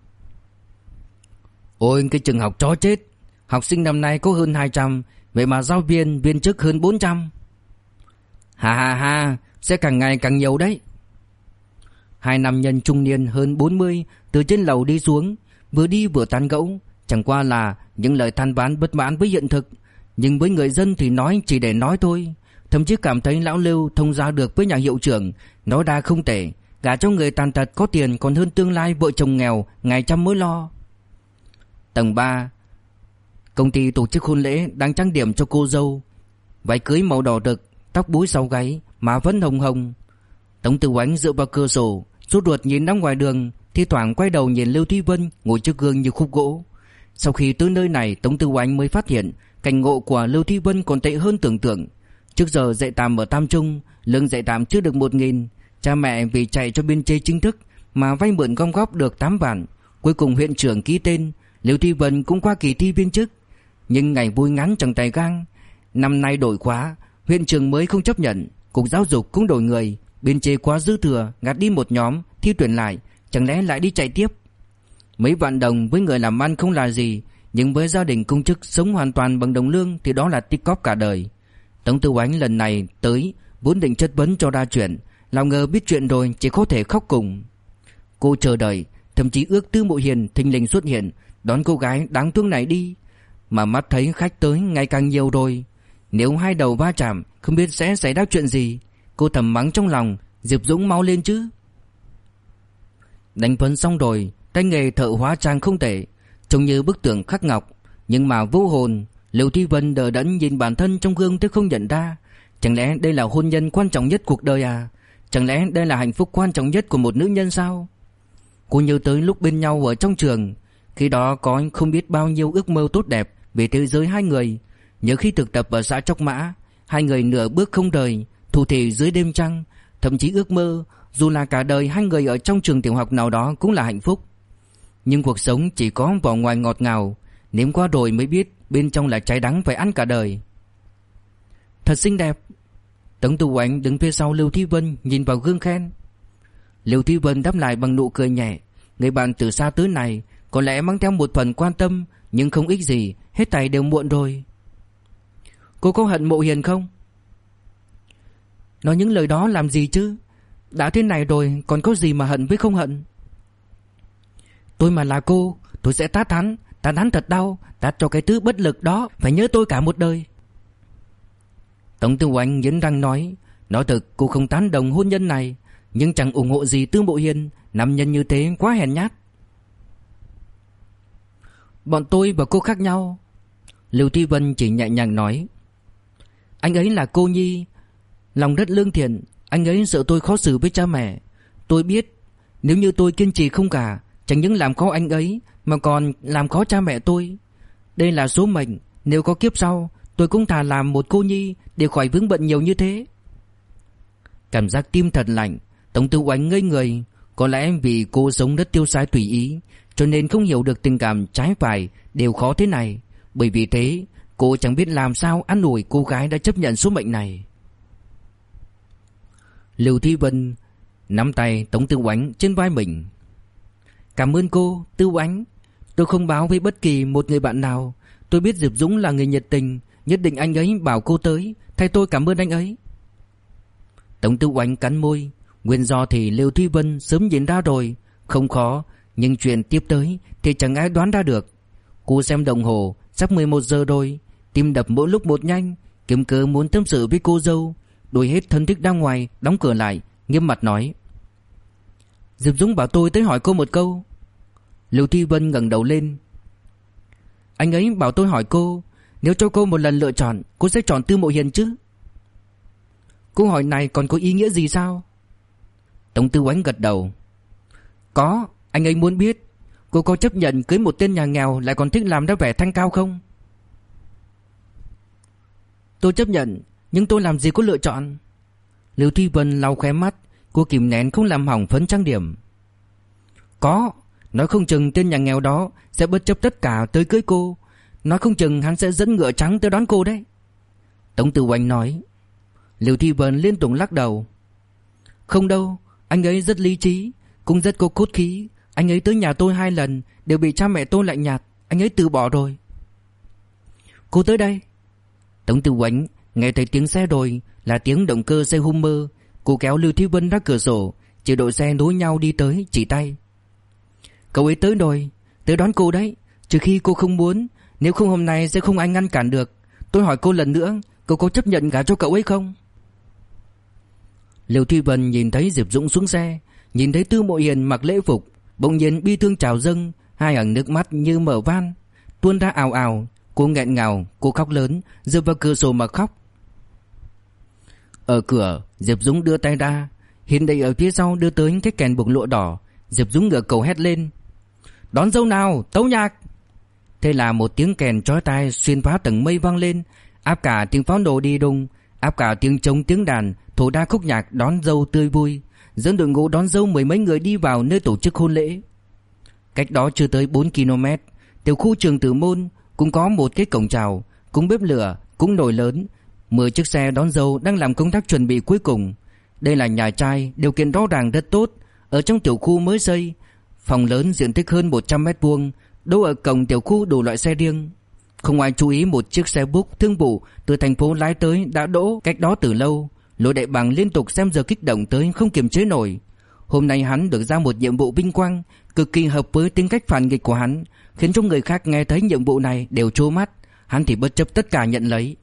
Speaker 1: Ôi cái trường học chó chết. Học sinh năm nay có hơn 200, vậy mà giáo viên, viên chức hơn 400. Ha, sẽ càng ngày càng nhiều đấy. Hai nam nhân trung niên hơn 40 từ trên lầu đi xuống, vừa đi vừa tán gẫu, chẳng qua là những lời than vãn bất mãn với hiện thực, nhưng với người dân thì nói chỉ để nói thôi. Thậm chí cảm thấy lão Lưu thông gia được với nhà hiệu trưởng, nói ra không tệ, gả cho người tàn tật có tiền còn hơn tương lai vợ chồng nghèo ngày trăm mối lo. Tầng 3, công ty tổ chức hôn lễ đang trang điểm cho cô dâu. Váy cưới màu đỏ rực, tóc búi sau gáy, má vẫn hồng hồng. Tống Tư Oánh dựa vào cửa sổ, sốt ruột nhìn ra ngoài đường, thi thoảng quay đầu nhìn Lưu Thí Vân ngồi trước gương như khúc gỗ. Sau khi tới nơi này, Tống Tư Oánh mới phát hiện cảnh ngộ của Lưu Thí Vân còn tệ hơn tưởng tượng. Trước giờ dạy tạm ở Tam Trung, lương dạy tạm chưa được 1.000. Cha mẹ vì chạy cho biên chế chính thức mà vay mượn gom góp được 8 vạn. Cuối cùng huyện trưởng ký tên, Lưu Thí Vân cũng qua kỳ thi viên chức. Nhưng ngày vui ngắn chẳng tay gang. Năm nay đổi khóa, huyện trưởng mới không chấp nhận. Cục giáo dục cũng đổi người, biên chế quá dư thừa, gạt đi một nhóm, thi tuyển lại, chẳng lẽ lại đi chạy tiếp. Mấy vạn đồng với người làm ăn không là gì, nhưng với gia đình công chức sống hoàn toàn bằng đồng lương thì đó là tích cóp cả đời. Tống Tư Oánh lần này tới vốn định chất vấn cho ra chuyện, nào ngờ biết chuyện rồi chỉ có thể khóc cùng. Cô chờ đợi, thậm chí ước Tư Mộ Hiền thình lình xuất hiện đón cô gái đáng thương này đi, mà mắt thấy khách tới ngày càng nhiều rồi. Nếu hai đầu va chạm không biết sẽ xảy ra chuyện gì. Cô thầm mắng trong lòng, Diệp Dũng mau lên chứ. Đánh phấn xong rồi, tay nghề thợ hóa trang không tệ, trông như bức tượng khắc ngọc, nhưng mà vô hồn. Lưu Thí Vân đờ đẫn nhìn bản thân trong gương tới không nhận ra. Chẳng lẽ đây là hôn nhân quan trọng nhất cuộc đời à? Chẳng lẽ đây là hạnh phúc quan trọng nhất của một nữ nhân sao? Cô nhớ tới lúc bên nhau ở trong trường, khi đó có không biết bao nhiêu ước mơ tốt đẹp về thế giới hai người. Nhớ khi thực tập ở xã Chóc Mã, hai người nửa bước không rời, thủ thỉ dưới đêm trăng, thậm chí ước mơ dù là cả đời hai người ở trong trường tiểu học nào đó cũng là hạnh phúc. Nhưng cuộc sống chỉ có vỏ ngoài ngọt ngào, nếm qua rồi mới biết bên trong là trái đắng phải ăn cả đời. Thật xinh đẹp. Tống Tú Ánh đứng phía sau Lưu Thi Vân nhìn vào gương khen. Lưu Thi Vân đáp lại bằng nụ cười nhẹ. Người bạn từ xa tới này có lẽ mang theo một phần quan tâm, nhưng không ích gì, hết thảy đều muộn rồi. Cô có hận Mộ Hiền không? Nói những lời đó làm gì chứ? Đã thế này rồi còn có gì mà hận với không hận. Tôi mà là cô, tôi sẽ tát hắn thật đau, tát cho cái thứ bất lực đó phải nhớ tôi cả một đời. Tống Tú Ánh nghiến răng nói thật cô không tán đồng hôn nhân này, nhưng chẳng ủng hộ gì Tư Mộ Hiền. Nam nhân như thế quá hèn nhát. Bọn tôi và cô khác nhau. Lưu Thi Vân chỉ nhẹ nhàng nói. Anh ấy là cô nhi, lòng rất lương thiện. Anh ấy sợ tôi khó xử với cha mẹ. Tôi biết nếu như tôi kiên trì không cả, chẳng những làm khó anh ấy mà còn làm khó cha mẹ tôi. Đây là số mệnh, nếu có kiếp sau tôi cũng thà làm một cô nhi để khỏi vướng bận nhiều như thế. Cảm giác tim thật lạnh. Tống Tú Ánh ngây người. Có lẽ vì cô sống rất tiêu sái tùy ý, cho nên không hiểu được tình cảm trái phải đều khó thế này. Bởi vì thế cô chẳng biết làm sao an ủi cô gái đã chấp nhận số mệnh này. Lưu Thi Vân nắm tay Tống Tú Ánh trên vai mình. Cảm ơn cô, Tú Ánh. Tôi không báo với bất kỳ một người bạn nào. Tôi biết Diệp Dũng là người nhiệt tình, nhất định anh ấy bảo cô tới, thay tôi cảm ơn anh ấy. Tống Tú Ánh cắn môi. Nguyên do thì Lưu Thi Vân sớm nhìn ra rồi, không khó, nhưng chuyện tiếp tới thì chẳng ai đoán ra được. Cô xem đồng hồ, sắp 11 giờ rồi, tim đập mỗi lúc một nhanh, kiếm cớ muốn tâm sự với cô dâu. Đuổi hết thân thích ra ngoài, đóng cửa lại, nghiêm mặt nói. Diệp Dũng bảo tôi tới hỏi cô một câu. Lưu Thi Vân ngẩng đầu lên. Anh ấy bảo tôi hỏi cô, nếu cho cô một lần lựa chọn, cô sẽ chọn Tư Mộ Hiền chứ? Câu hỏi này còn có ý nghĩa gì sao? Tống Tú Ánh gật đầu. Có, anh ấy muốn biết cô có chấp nhận cưới một tên nhà nghèo lại còn thích làm ra vẻ thanh cao không? Tôi chấp nhận, nhưng tôi làm gì có lựa chọn. Lưu Thi Vân lau khóe mắt, cô kìm nén không làm hỏng phấn trang điểm. Có, nói không chừng tên nhà nghèo đó sẽ bất chấp tất cả tới cưới cô. Nói không chừng hắn sẽ dẫn ngựa trắng tới đón cô đấy. Tống Tú Ánh nói. Lưu Thi Vân liên tục lắc đầu. Không đâu, anh ấy rất lý trí, cũng rất có cốt khí. Anh ấy tới nhà tôi 2 lần đều bị cha mẹ tôi lạnh nhạt, anh ấy từ bỏ rồi. Cô tới đây. Tống Tú Ánh nghe thấy tiếng xe rồi, là tiếng động cơ xe Hummer. Cô kéo Lưu Thi Vân ra cửa sổ, chỉ đội xe nối nhau đi tới, chỉ tay. Cậu ấy tới rồi, tới đón cô đấy, trừ khi cô không muốn, nếu không hôm nay sẽ không ai ngăn cản được. Tôi hỏi cô lần nữa, cô có chấp nhận gả cho cậu ấy không? Lưu Thi Vân nhìn thấy Diệp Dũng xuống xe, nhìn thấy Tư Mộ Hiền mặc lễ phục, bỗng nhiên bi thương trào dâng, hai hàng nước mắt như mở van tuôn ra ào ào. Cô nghẹn ngào, cô khóc lớn, dựa vào cửa sổ mà khóc. Ở cửa, Diệp Dũng đưa tay ra, Hiền Đầy ở phía sau đưa tới cái kèn buộc lụa đỏ. Diệp Dũng ngửa cầu hét lên. Đón dâu nào, tấu nhạc. Thế là một tiếng kèn chói tai xuyên phá tầng mây vang lên, áp cả tiếng pháo nổ đi đùng, áp cả tiếng trống tiếng đàn, thổi ra khúc nhạc đón dâu tươi vui, dẫn đội ngũ đón dâu mười mấy người đi vào nơi tổ chức hôn lễ. Cách đó chưa tới 4 km, tiểu khu trường Tử Môn cũng có một cái cổng chào, cũng bếp lửa, cũng nồi lớn, 10 chiếc xe đón dâu đang làm công tác chuẩn bị cuối cùng. Đây là nhà trai, điều kiện rõ ràng rất tốt, ở trong tiểu khu mới xây, phòng lớn diện tích hơn 100 m², đỗ ở cổng tiểu khu đủ loại xe riêng. Không ai chú ý một chiếc xe búc thương vụ từ thành phố lái tới đã đỗ cách đó từ lâu. Lôi Đại Bằng liên tục xem giờ kích động tới không kiềm chế nổi. Hôm nay hắn được giao một nhiệm vụ vinh quang, cực kỳ hợp với tính cách phản nghịch của hắn, khiến cho người khác nghe thấy nhiệm vụ này đều trố mắt. Hắn thì bất chấp tất cả nhận lấy.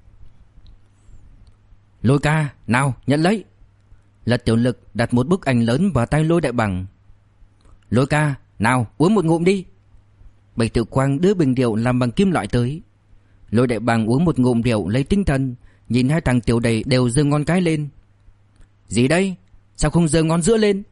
Speaker 1: Lôi ca, nào nhận lấy. Lật Tiểu Lực đặt một bức ảnh lớn vào tay Lôi Đại Bằng. Lôi ca, nào uống một ngụm đi. Bạch Tự Quang đưa bình rượu làm bằng kim loại tới. Lôi Đại Bằng uống một ngụm rượu lấy tinh thần, nhìn hai thằng tiểu đầy đều giơ ngón cái lên. Gì đây? Sao không giơ ngón giữa lên?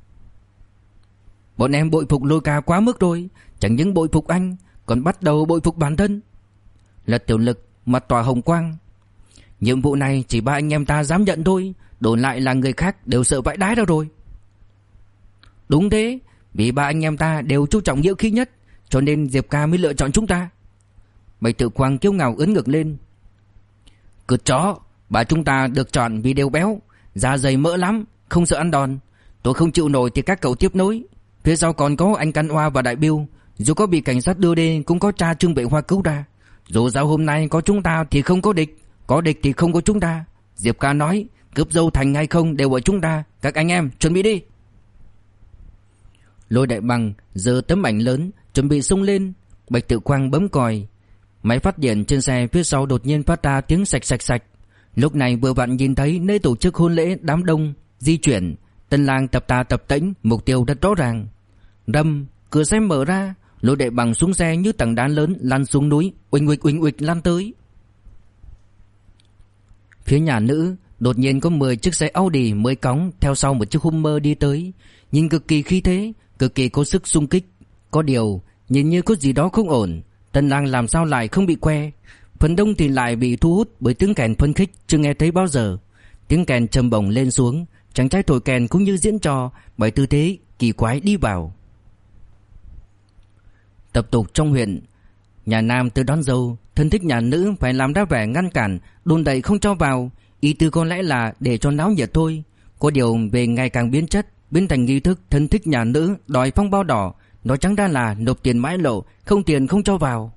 Speaker 1: Bọn em bội phục Lôi ca quá mức rồi, chẳng những bội phục anh, còn bắt đầu bội phục bản thân. Lật Tiểu Lực mặt tỏa hồng quang. Nhiệm vụ này chỉ ba anh em ta dám nhận thôi, đồn lại là người khác đều sợ vãi đái đâu rồi. Đúng thế, vì ba anh em ta đều chú trọng nghĩa khí nhất, cho nên Diệp ca mới lựa chọn chúng ta. Bạch Tự Quang kiêu ngạo ưỡn ngực lên. Cướt chó, bà chúng ta được chọn vì đều béo, da dày mỡ lắm, không sợ ăn đòn. Tôi không chịu nổi thì các cậu tiếp nối. Phía sau còn có anh Căn Oa và Đại Biêu, dù có bị cảnh sát đưa đi cũng có cha Trương Vệ Hoa cứu ra. Dù sao hôm nay có chúng ta thì không có địch, có địch thì không có chúng ta. Diệp ca nói cướp dâu thành hay không đều ở chúng ta. Các anh em chuẩn bị đi. Lôi Đại Bằng giơ tấm ảnh lớn chuẩn bị xông lên. Bạch Tự Quang bấm còi. Máy phát điện trên xe phía sau đột nhiên phát ra tiếng sạch sạch sạch. Lúc này vừa vặn nhìn thấy nơi tổ chức hôn lễ đám đông di chuyển. Tân lang tập tà tập tễnh, mục tiêu rất rõ ràng. Rầm, cửa xe mở ra. Lôi Đại Bằng xuống xe như tảng đá lớn lăn xuống núi, uỳnh uịch lăn tới. Phía nhà nữ đột nhiên có 10 chiếc xe Audi mới cóng theo sau một chiếc Hummer đi tới, nhìn cực kỳ khí thế, cực kỳ có sức xung kích. Có điều nhìn như có gì đó không ổn. Tân lang làm sao lại không bị que? Phần đông thì lại bị thu hút bởi tiếng kèn phấn khích chưa nghe thấy bao giờ. Tiếng kèn trầm bổng lên xuống, chàng trai thổi kèn cũng như diễn trò bởi tư thế kỳ quái đi vào. Tập tục trong huyện, nhà nam tới đón dâu, thân thích nhà nữ phải làm ra vẻ ngăn cản, đôn đẩy không cho vào. Ý tư có lẽ là để cho náo nhiệt thôi. Có điều về ngày càng biến chất, biến thành nghi thức thân thích nhà nữ đòi phong bao đỏ, nói trắng ra là nộp tiền mãi lộ, không tiền không cho vào.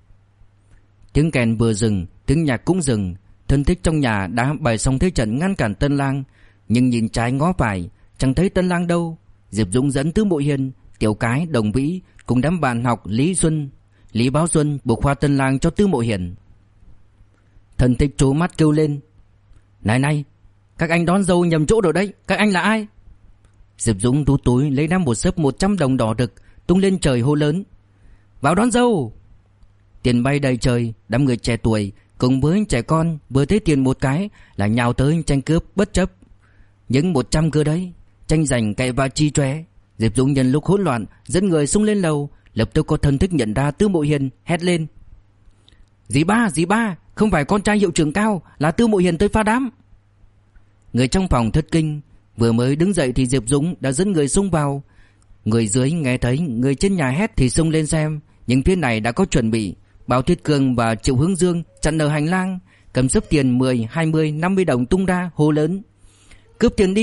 Speaker 1: Tiếng kèn vừa dừng, tiếng nhạc cũng dừng. Thân thích trong nhà đã bày xong thế trận ngăn cản tân lang, nhưng nhìn trái ngó phải chẳng thấy tân lang đâu. Diệp Dũng dẫn Tứ Mộ Hiền, Tiểu Cái, Đồng Vĩ cùng đám bạn học Lý Báo Xuân buộc khoa tân lang cho Tứ Mộ Hiền. Thân thích trố mắt kêu lên: Này, các anh đón dâu nhầm chỗ rồi đấy, các anh là ai? Diệp Dũng rút túi lấy ra một xấp 100 đồng đỏ rực, tung lên trời hô lớn: Vào đón dâu! Tiền bay đầy trời, đám người trẻ tuổi cùng với trẻ con vừa thấy tiền một cái là nhào tới tranh cướp bất chấp. Những 100 cơ đấy, tranh giành cậy và chi chóe. Diệp Dũng nhân lúc hỗn loạn dẫn người xông lên lầu, lập tức có thân thích nhận ra Tứ Mộ Hiền, hét lên: Dì ba, không phải con trai hiệu trưởng Cao, là Tứ Mộ Hiền tới phá đám. Người trong phòng thất kinh, vừa mới đứng dậy thì Diệp Dũng đã dẫn người xông vào. Người dưới nghe thấy người trên nhà hét thì xông lên xem, nhưng phía này đã có chuẩn bị. Bao Thiết Cương và Triệu Hướng Dương chặn ở hành lang, cầm xấp tiền 10, 20, 50 đồng tung ra hô lớn: Cướp tiền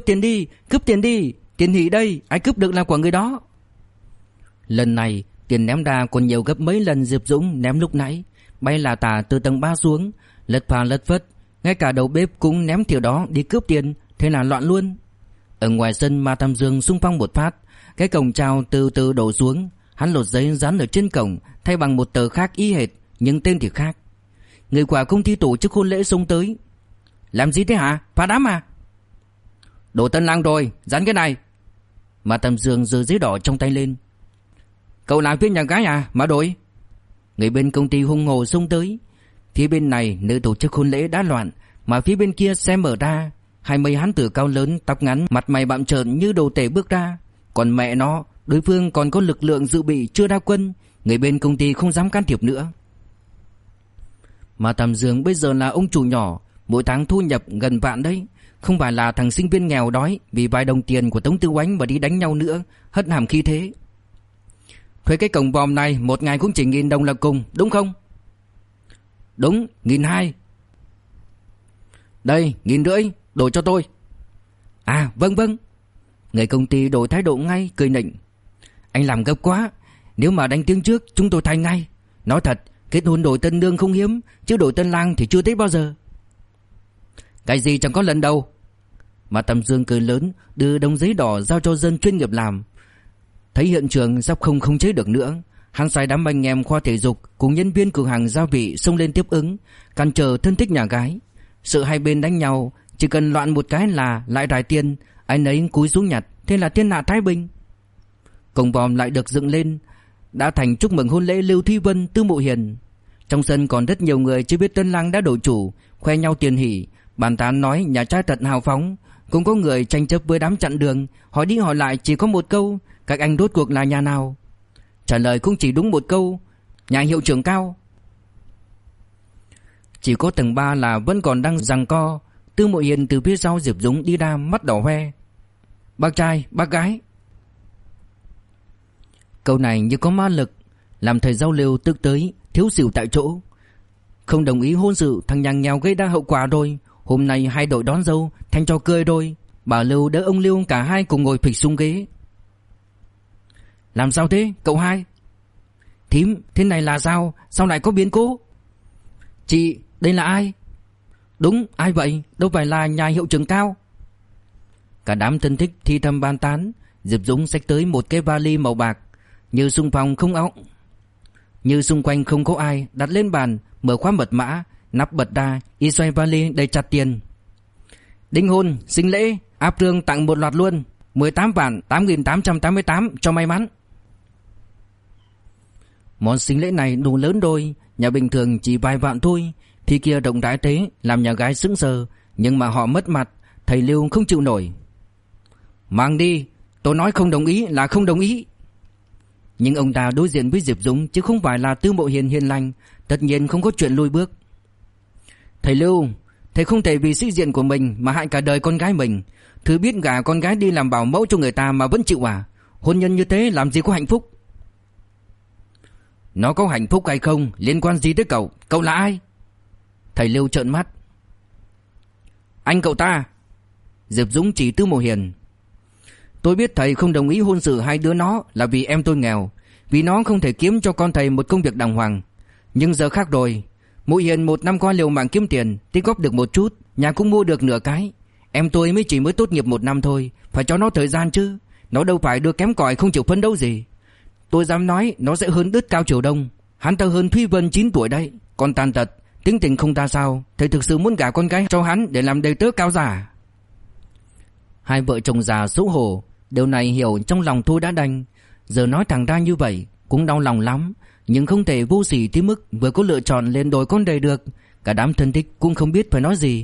Speaker 1: đi, tiền hỉ đây, ai cướp được là của người đó. Lần này tiền ném ra còn nhiều gấp mấy lần Diệp Dũng ném lúc nãy, bay là tả từ tầng 3 xuống, lật phà lật phất, ngay cả đầu bếp cũng ném kiểu đó đi cướp tiền, thế là loạn luôn. Ở ngoài sân Ma Tam Dương xung phong một phát, cái cổng chào từ từ đổ xuống, hắn lột giấy dán ở trên cổng thay bằng một tờ khác y hệt nhưng tên thì khác. Người của công ty tổ chức hôn lễ xông tới: Làm gì thế hả? Phá đám à? Đồ tân lang rồi, dán cái này. Ma Tam Dương giơ giấy đỏ trong tay lên: Cậu làm phía nhà gái à mà đổi? Người bên công ty hung hồ xông tới. Phía bên này nơi tổ chức hôn lễ đã loạn, mà phía bên kia xe mở ra, 20 hán tử cao lớn, tóc ngắn, mặt mày bặm trợn như đồ tể bước ra. Còn mẹ nó, đối phương còn có lực lượng dự bị chưa ra quân, người bên công ty không dám can thiệp nữa. Mà Tam Dương bây giờ là ông chủ nhỏ, mỗi tháng thu nhập gần vạn đấy, không phải là thằng sinh viên nghèo đói vì vài đồng tiền của Tống Tư Oánh mà đi đánh nhau nữa, hất hàm khí thế. Thuê cái cổng vòm này một ngày cũng chỉ 1.000 đồng là cùng, đúng không? Đúng, 1.200. Đây, 1.500, đổi cho tôi. À, vâng. Người công ty đổi thái độ ngay, cười nịnh: Anh làm gấp quá, nếu mà đánh tiếng trước chúng tôi thay ngay. Nói thật, kết hôn đổi tân nương không hiếm, chứ đổi tân lang thì chưa thấy bao giờ. Cái gì chẳng có lần đầu. Mà Tam Dương cười lớn, đưa đống giấy đỏ giao cho dân chuyên nghiệp làm. Thấy hiện trường sắp không khống chế được nữa, hắn sai đám anh em khoa thể dục cùng nhân viên cửa hàng gia vị xông lên tiếp ứng, cản trở thân thích nhà gái. Sợ hai bên đánh nhau, chỉ cần loạn một cái là lại đòi tiền, anh ấy cúi xuống nhặt, thế là thiên hạ thái bình. Cổng vòm lại được dựng lên, đã thành chúc mừng hôn lễ Lưu Thúy Vân, Tứ Mộ Hiền. Trong sân còn rất nhiều người chưa biết tân lang đã đổi chủ, khoe nhau tiền hỉ, bàn tán nói nhà trai thật hào phóng. Cũng có người tranh chấp với đám chặn đường, hỏi đi hỏi lại chỉ có một câu: Các anh rốt cuộc là nhà nào? Trả lời cũng chỉ đúng một câu: Nhà hiệu trưởng Cao. Chỉ có tầng 3 là vẫn còn đang giằng co. Tư Mộ Hiền từ phía sau Diệp Dũng đi ra, mắt đỏ hoe. Bác trai, bác gái. Câu này như có ma lực, làm thầy Giao Lưu tức tới thiếu xỉu tại chỗ. Không đồng ý hôn sự, thằng nhằng nhèo gây ra hậu quả rồi. Hôm nay hai đội đón dâu thành trò cười rồi. Bà Lưu đỡ ông Lưu, cả hai cùng ngồi phịch xuống ghế. Làm sao thế cậu hai? Thím, thế này là sao? Sao lại có biến cố? Chị, đây là ai? Đúng, ai vậy? Đâu phải là nhà hiệu trưởng Cao? Cả đám thân thích thi thầm bàn tán. Diệp Dũng xách tới một cái vali màu bạc. Như xung quanh không có ai, đặt lên bàn, mở khóa mật mã, nắp bật ra, y xoay vali đầy chặt tiền. Đính hôn, sinh lễ, áp trương tặng một loạt luôn, 18 vạn 8.888 cho may mắn. Món sinh lễ này đủ lớn rồi, nhà bình thường chỉ vài vạn thôi, thì kia rộng rãi thế làm nhà gái sững sờ, nhưng mà họ mất mặt, thầy Lưu không chịu nổi. Mang đi, tôi nói không đồng ý là không đồng ý. Nhưng ông ta đối diện với Diệp Dũng chứ không phải là Tư Mộ Hiền hiền lành, tất nhiên không có chuyện lùi bước. Thầy Lưu, thầy không thể vì sĩ diện của mình mà hại cả đời con gái mình. Thứ biết gả con gái đi làm bảo mẫu cho người ta mà vẫn chịu à? Hôn nhân như thế làm gì có hạnh phúc? Nó có hạnh phúc hay không liên quan gì tới cậu? Cậu là ai? Thầy Lưu trợn mắt. Anh cậu ta. Diệp Dũng chỉ Tư Mộ Hiền. Tôi biết thầy không đồng ý hôn sự hai đứa nó là vì em tôi nghèo, vì nó không thể kiếm cho con thầy một công việc đàng hoàng. Nhưng giờ khác rồi. Mộ Hiền một năm qua liều mạng kiếm tiền, tích góp được một chút, nhà cũng mua được nửa cái. Em tôi mới tốt nghiệp một năm thôi, phải cho nó thời gian chứ. Nó đâu phải đưa kém cỏi không chịu phấn đấu gì. Tôi dám nói nó sẽ hơn đứt Cao Triều Đông. Hắn ta hơn Thúy Vân 9 tuổi đấy. Còn tàn tật, tính tình không ra sao. Thầy thực sự muốn gả con gái cho hắn để làm đầy tớ Cao gia? Hai vợ chồng già xấu hổ. Điều này hiểu trong lòng thôi đã đành. Giờ nói thẳng ra như vậy cũng đau lòng lắm, nhưng không thể vô sỉ tới mức vừa có lựa chọn lên đồi con đầy được. Cả đám thân thích cũng không biết phải nói gì.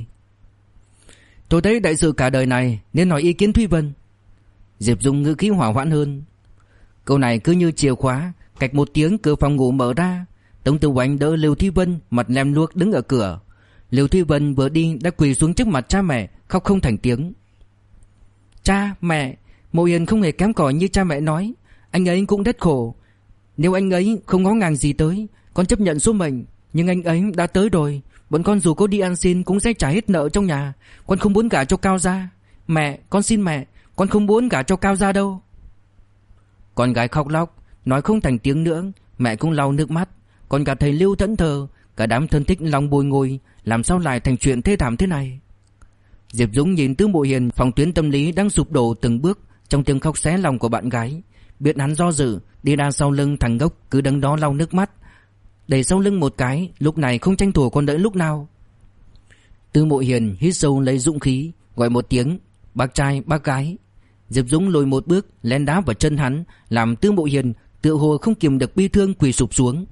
Speaker 1: Tôi thấy đại sự cả đời này nên hỏi ý kiến Thúy Vân. Diệp Dung ngữ khí hỏa hoãn hơn. Câu này cứ như chìa khóa. Cạch một tiếng cửa phòng ngủ mở ra. Tống Tư Oánh đỡ Lưu Thúy Vân mặt lem luốc đứng ở cửa. Lưu Thúy Vân vừa đi đã quỳ xuống trước mặt cha mẹ, khóc không thành tiếng. Cha, mẹ, Mộ Hiền không hề kém cỏi như cha mẹ nói. Anh ấy cũng rất khổ. Nếu anh ấy không ngó ngàng gì tới, con chấp nhận số mệnh. Nhưng anh ấy đã tới rồi. Bọn con dù có đi ăn xin cũng sẽ trả hết nợ trong nhà. Con không muốn gả cho Cao gia. Mẹ, con xin mẹ, con không muốn gả cho Cao gia đâu. Con gái khóc lóc, nói không thành tiếng nữa. Mẹ cũng lau nước mắt. Còn cả thầy Lưu thẫn thờ. Cả đám thân thích lòng bồi ngồi. Làm sao lại thành chuyện thê thảm thế này? Diệp Dũng nhìn Tư Mộ Hiền phòng tuyến tâm lý đang sụp đổ từng bước trong tiếng khóc xé lòng của bạn gái. Biết hắn do dự, đi ra sau lưng thằng ngốc cứ đứng đó lau nước mắt, đẩy sau lưng một cái, lúc này không tranh thủ còn đợi lúc nào. Tư Mộ Hiền hít sâu lấy dũng khí, gọi một tiếng, bác trai, bác gái. Diệp Dũng lùi một bước, lén đá vào chân hắn, làm Tư Mộ Hiền tựa hồ không kiềm được bi thương quỳ sụp xuống.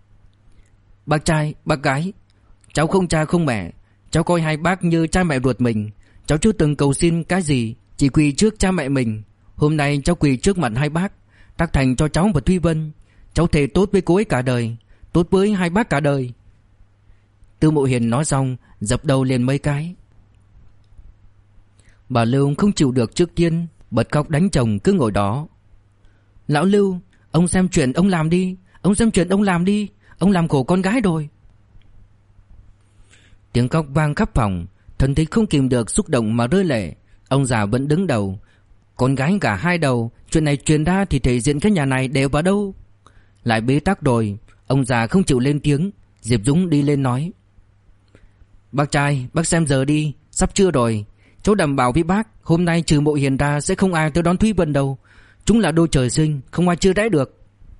Speaker 1: Bác trai, bác gái, cháu không cha không mẹ, cháu coi hai bác như cha mẹ ruột mình. Cháu chưa từng cầu xin cái gì, chỉ quỳ trước cha mẹ mình. Hôm nay cháu quỳ trước mặt hai bác, tác thành cho cháu và Thúy Vân. Cháu thề tốt với cô ấy cả đời, tốt với hai bác cả đời. Tư Mộ Hiền nói xong, dập đầu liền mấy cái. Bà Lưu không chịu được trước tiên, bật khóc đánh chồng cứ ngồi đó. Lão Lưu, ông xem chuyện ông làm đi, ông xem chuyện ông làm đi, ông làm khổ con gái rồi. Tiếng khóc vang khắp phòng, thân thích không kìm được xúc động mà rơi lệ. Ông già vẫn đứng đầu. Con gái gả hai đầu, chuyện này truyền ra thì thể diện cái nhà này đều vào đâu. Lại bế tắc rồi. Ông già không chịu lên tiếng. Diệp Dũng đi lên nói, bác trai, bác xem giờ đi, sắp trưa rồi. Cháu đảm bảo với bác, hôm nay trừ Mộ Hiền ra sẽ không ai tới đón Thúy Vân đâu. Chúng là đôi trời sinh, không ai chưa đãi được.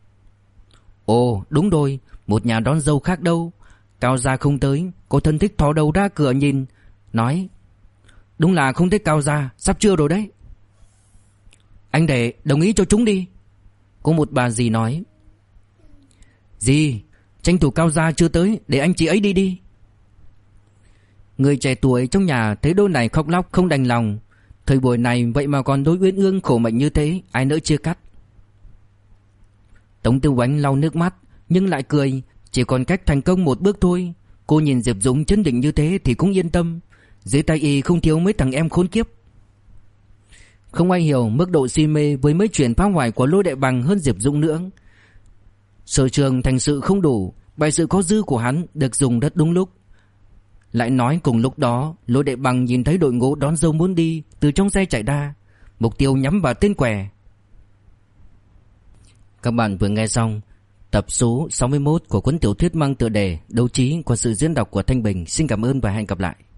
Speaker 1: Ồ đúng rồi, một nhà đón dâu khác đâu. Cao gia không tới. Cô thân thích thò đầu ra cửa nhìn, nói, đúng là không thích Cao gia, sắp trưa rồi đấy. Anh để đồng ý cho chúng đi. Có một bà dì nói. Dì, tranh thủ Cao gia chưa tới, để anh chị ấy đi đi. Người trẻ tuổi trong nhà thấy đôi này khóc lóc không đành lòng. Thời buổi này vậy mà còn đôi uyên ương khổ mệnh như thế, ai nỡ chia cắt. Tống Tư Oánh lau nước mắt nhưng lại cười. Chỉ còn cách thành công một bước thôi. Cô nhìn Diệp Dũng chấn định như thế thì cũng yên tâm. Dưới tay y không thiếu mấy thằng em khốn kiếp. Không ai hiểu mức độ si mê với mấy chuyện phá hoại của Lô Đại Bằng hơn Diệp Dũng nữa. Sở trường thành sự không đủ, bại sự có dư của hắn được dùng rất đúng lúc. Lại nói cùng lúc đó, Lô Đại Bằng nhìn thấy đội ngũ đón dâu muốn đi từ trong xe chạy ra, mục tiêu nhắm vào tên què. Các bạn vừa nghe xong tập số 61 của cuốn tiểu thuyết mang tựa đề Đấu trí qua sự diễn đọc của Thanh Bình. Xin cảm ơn và hẹn gặp lại.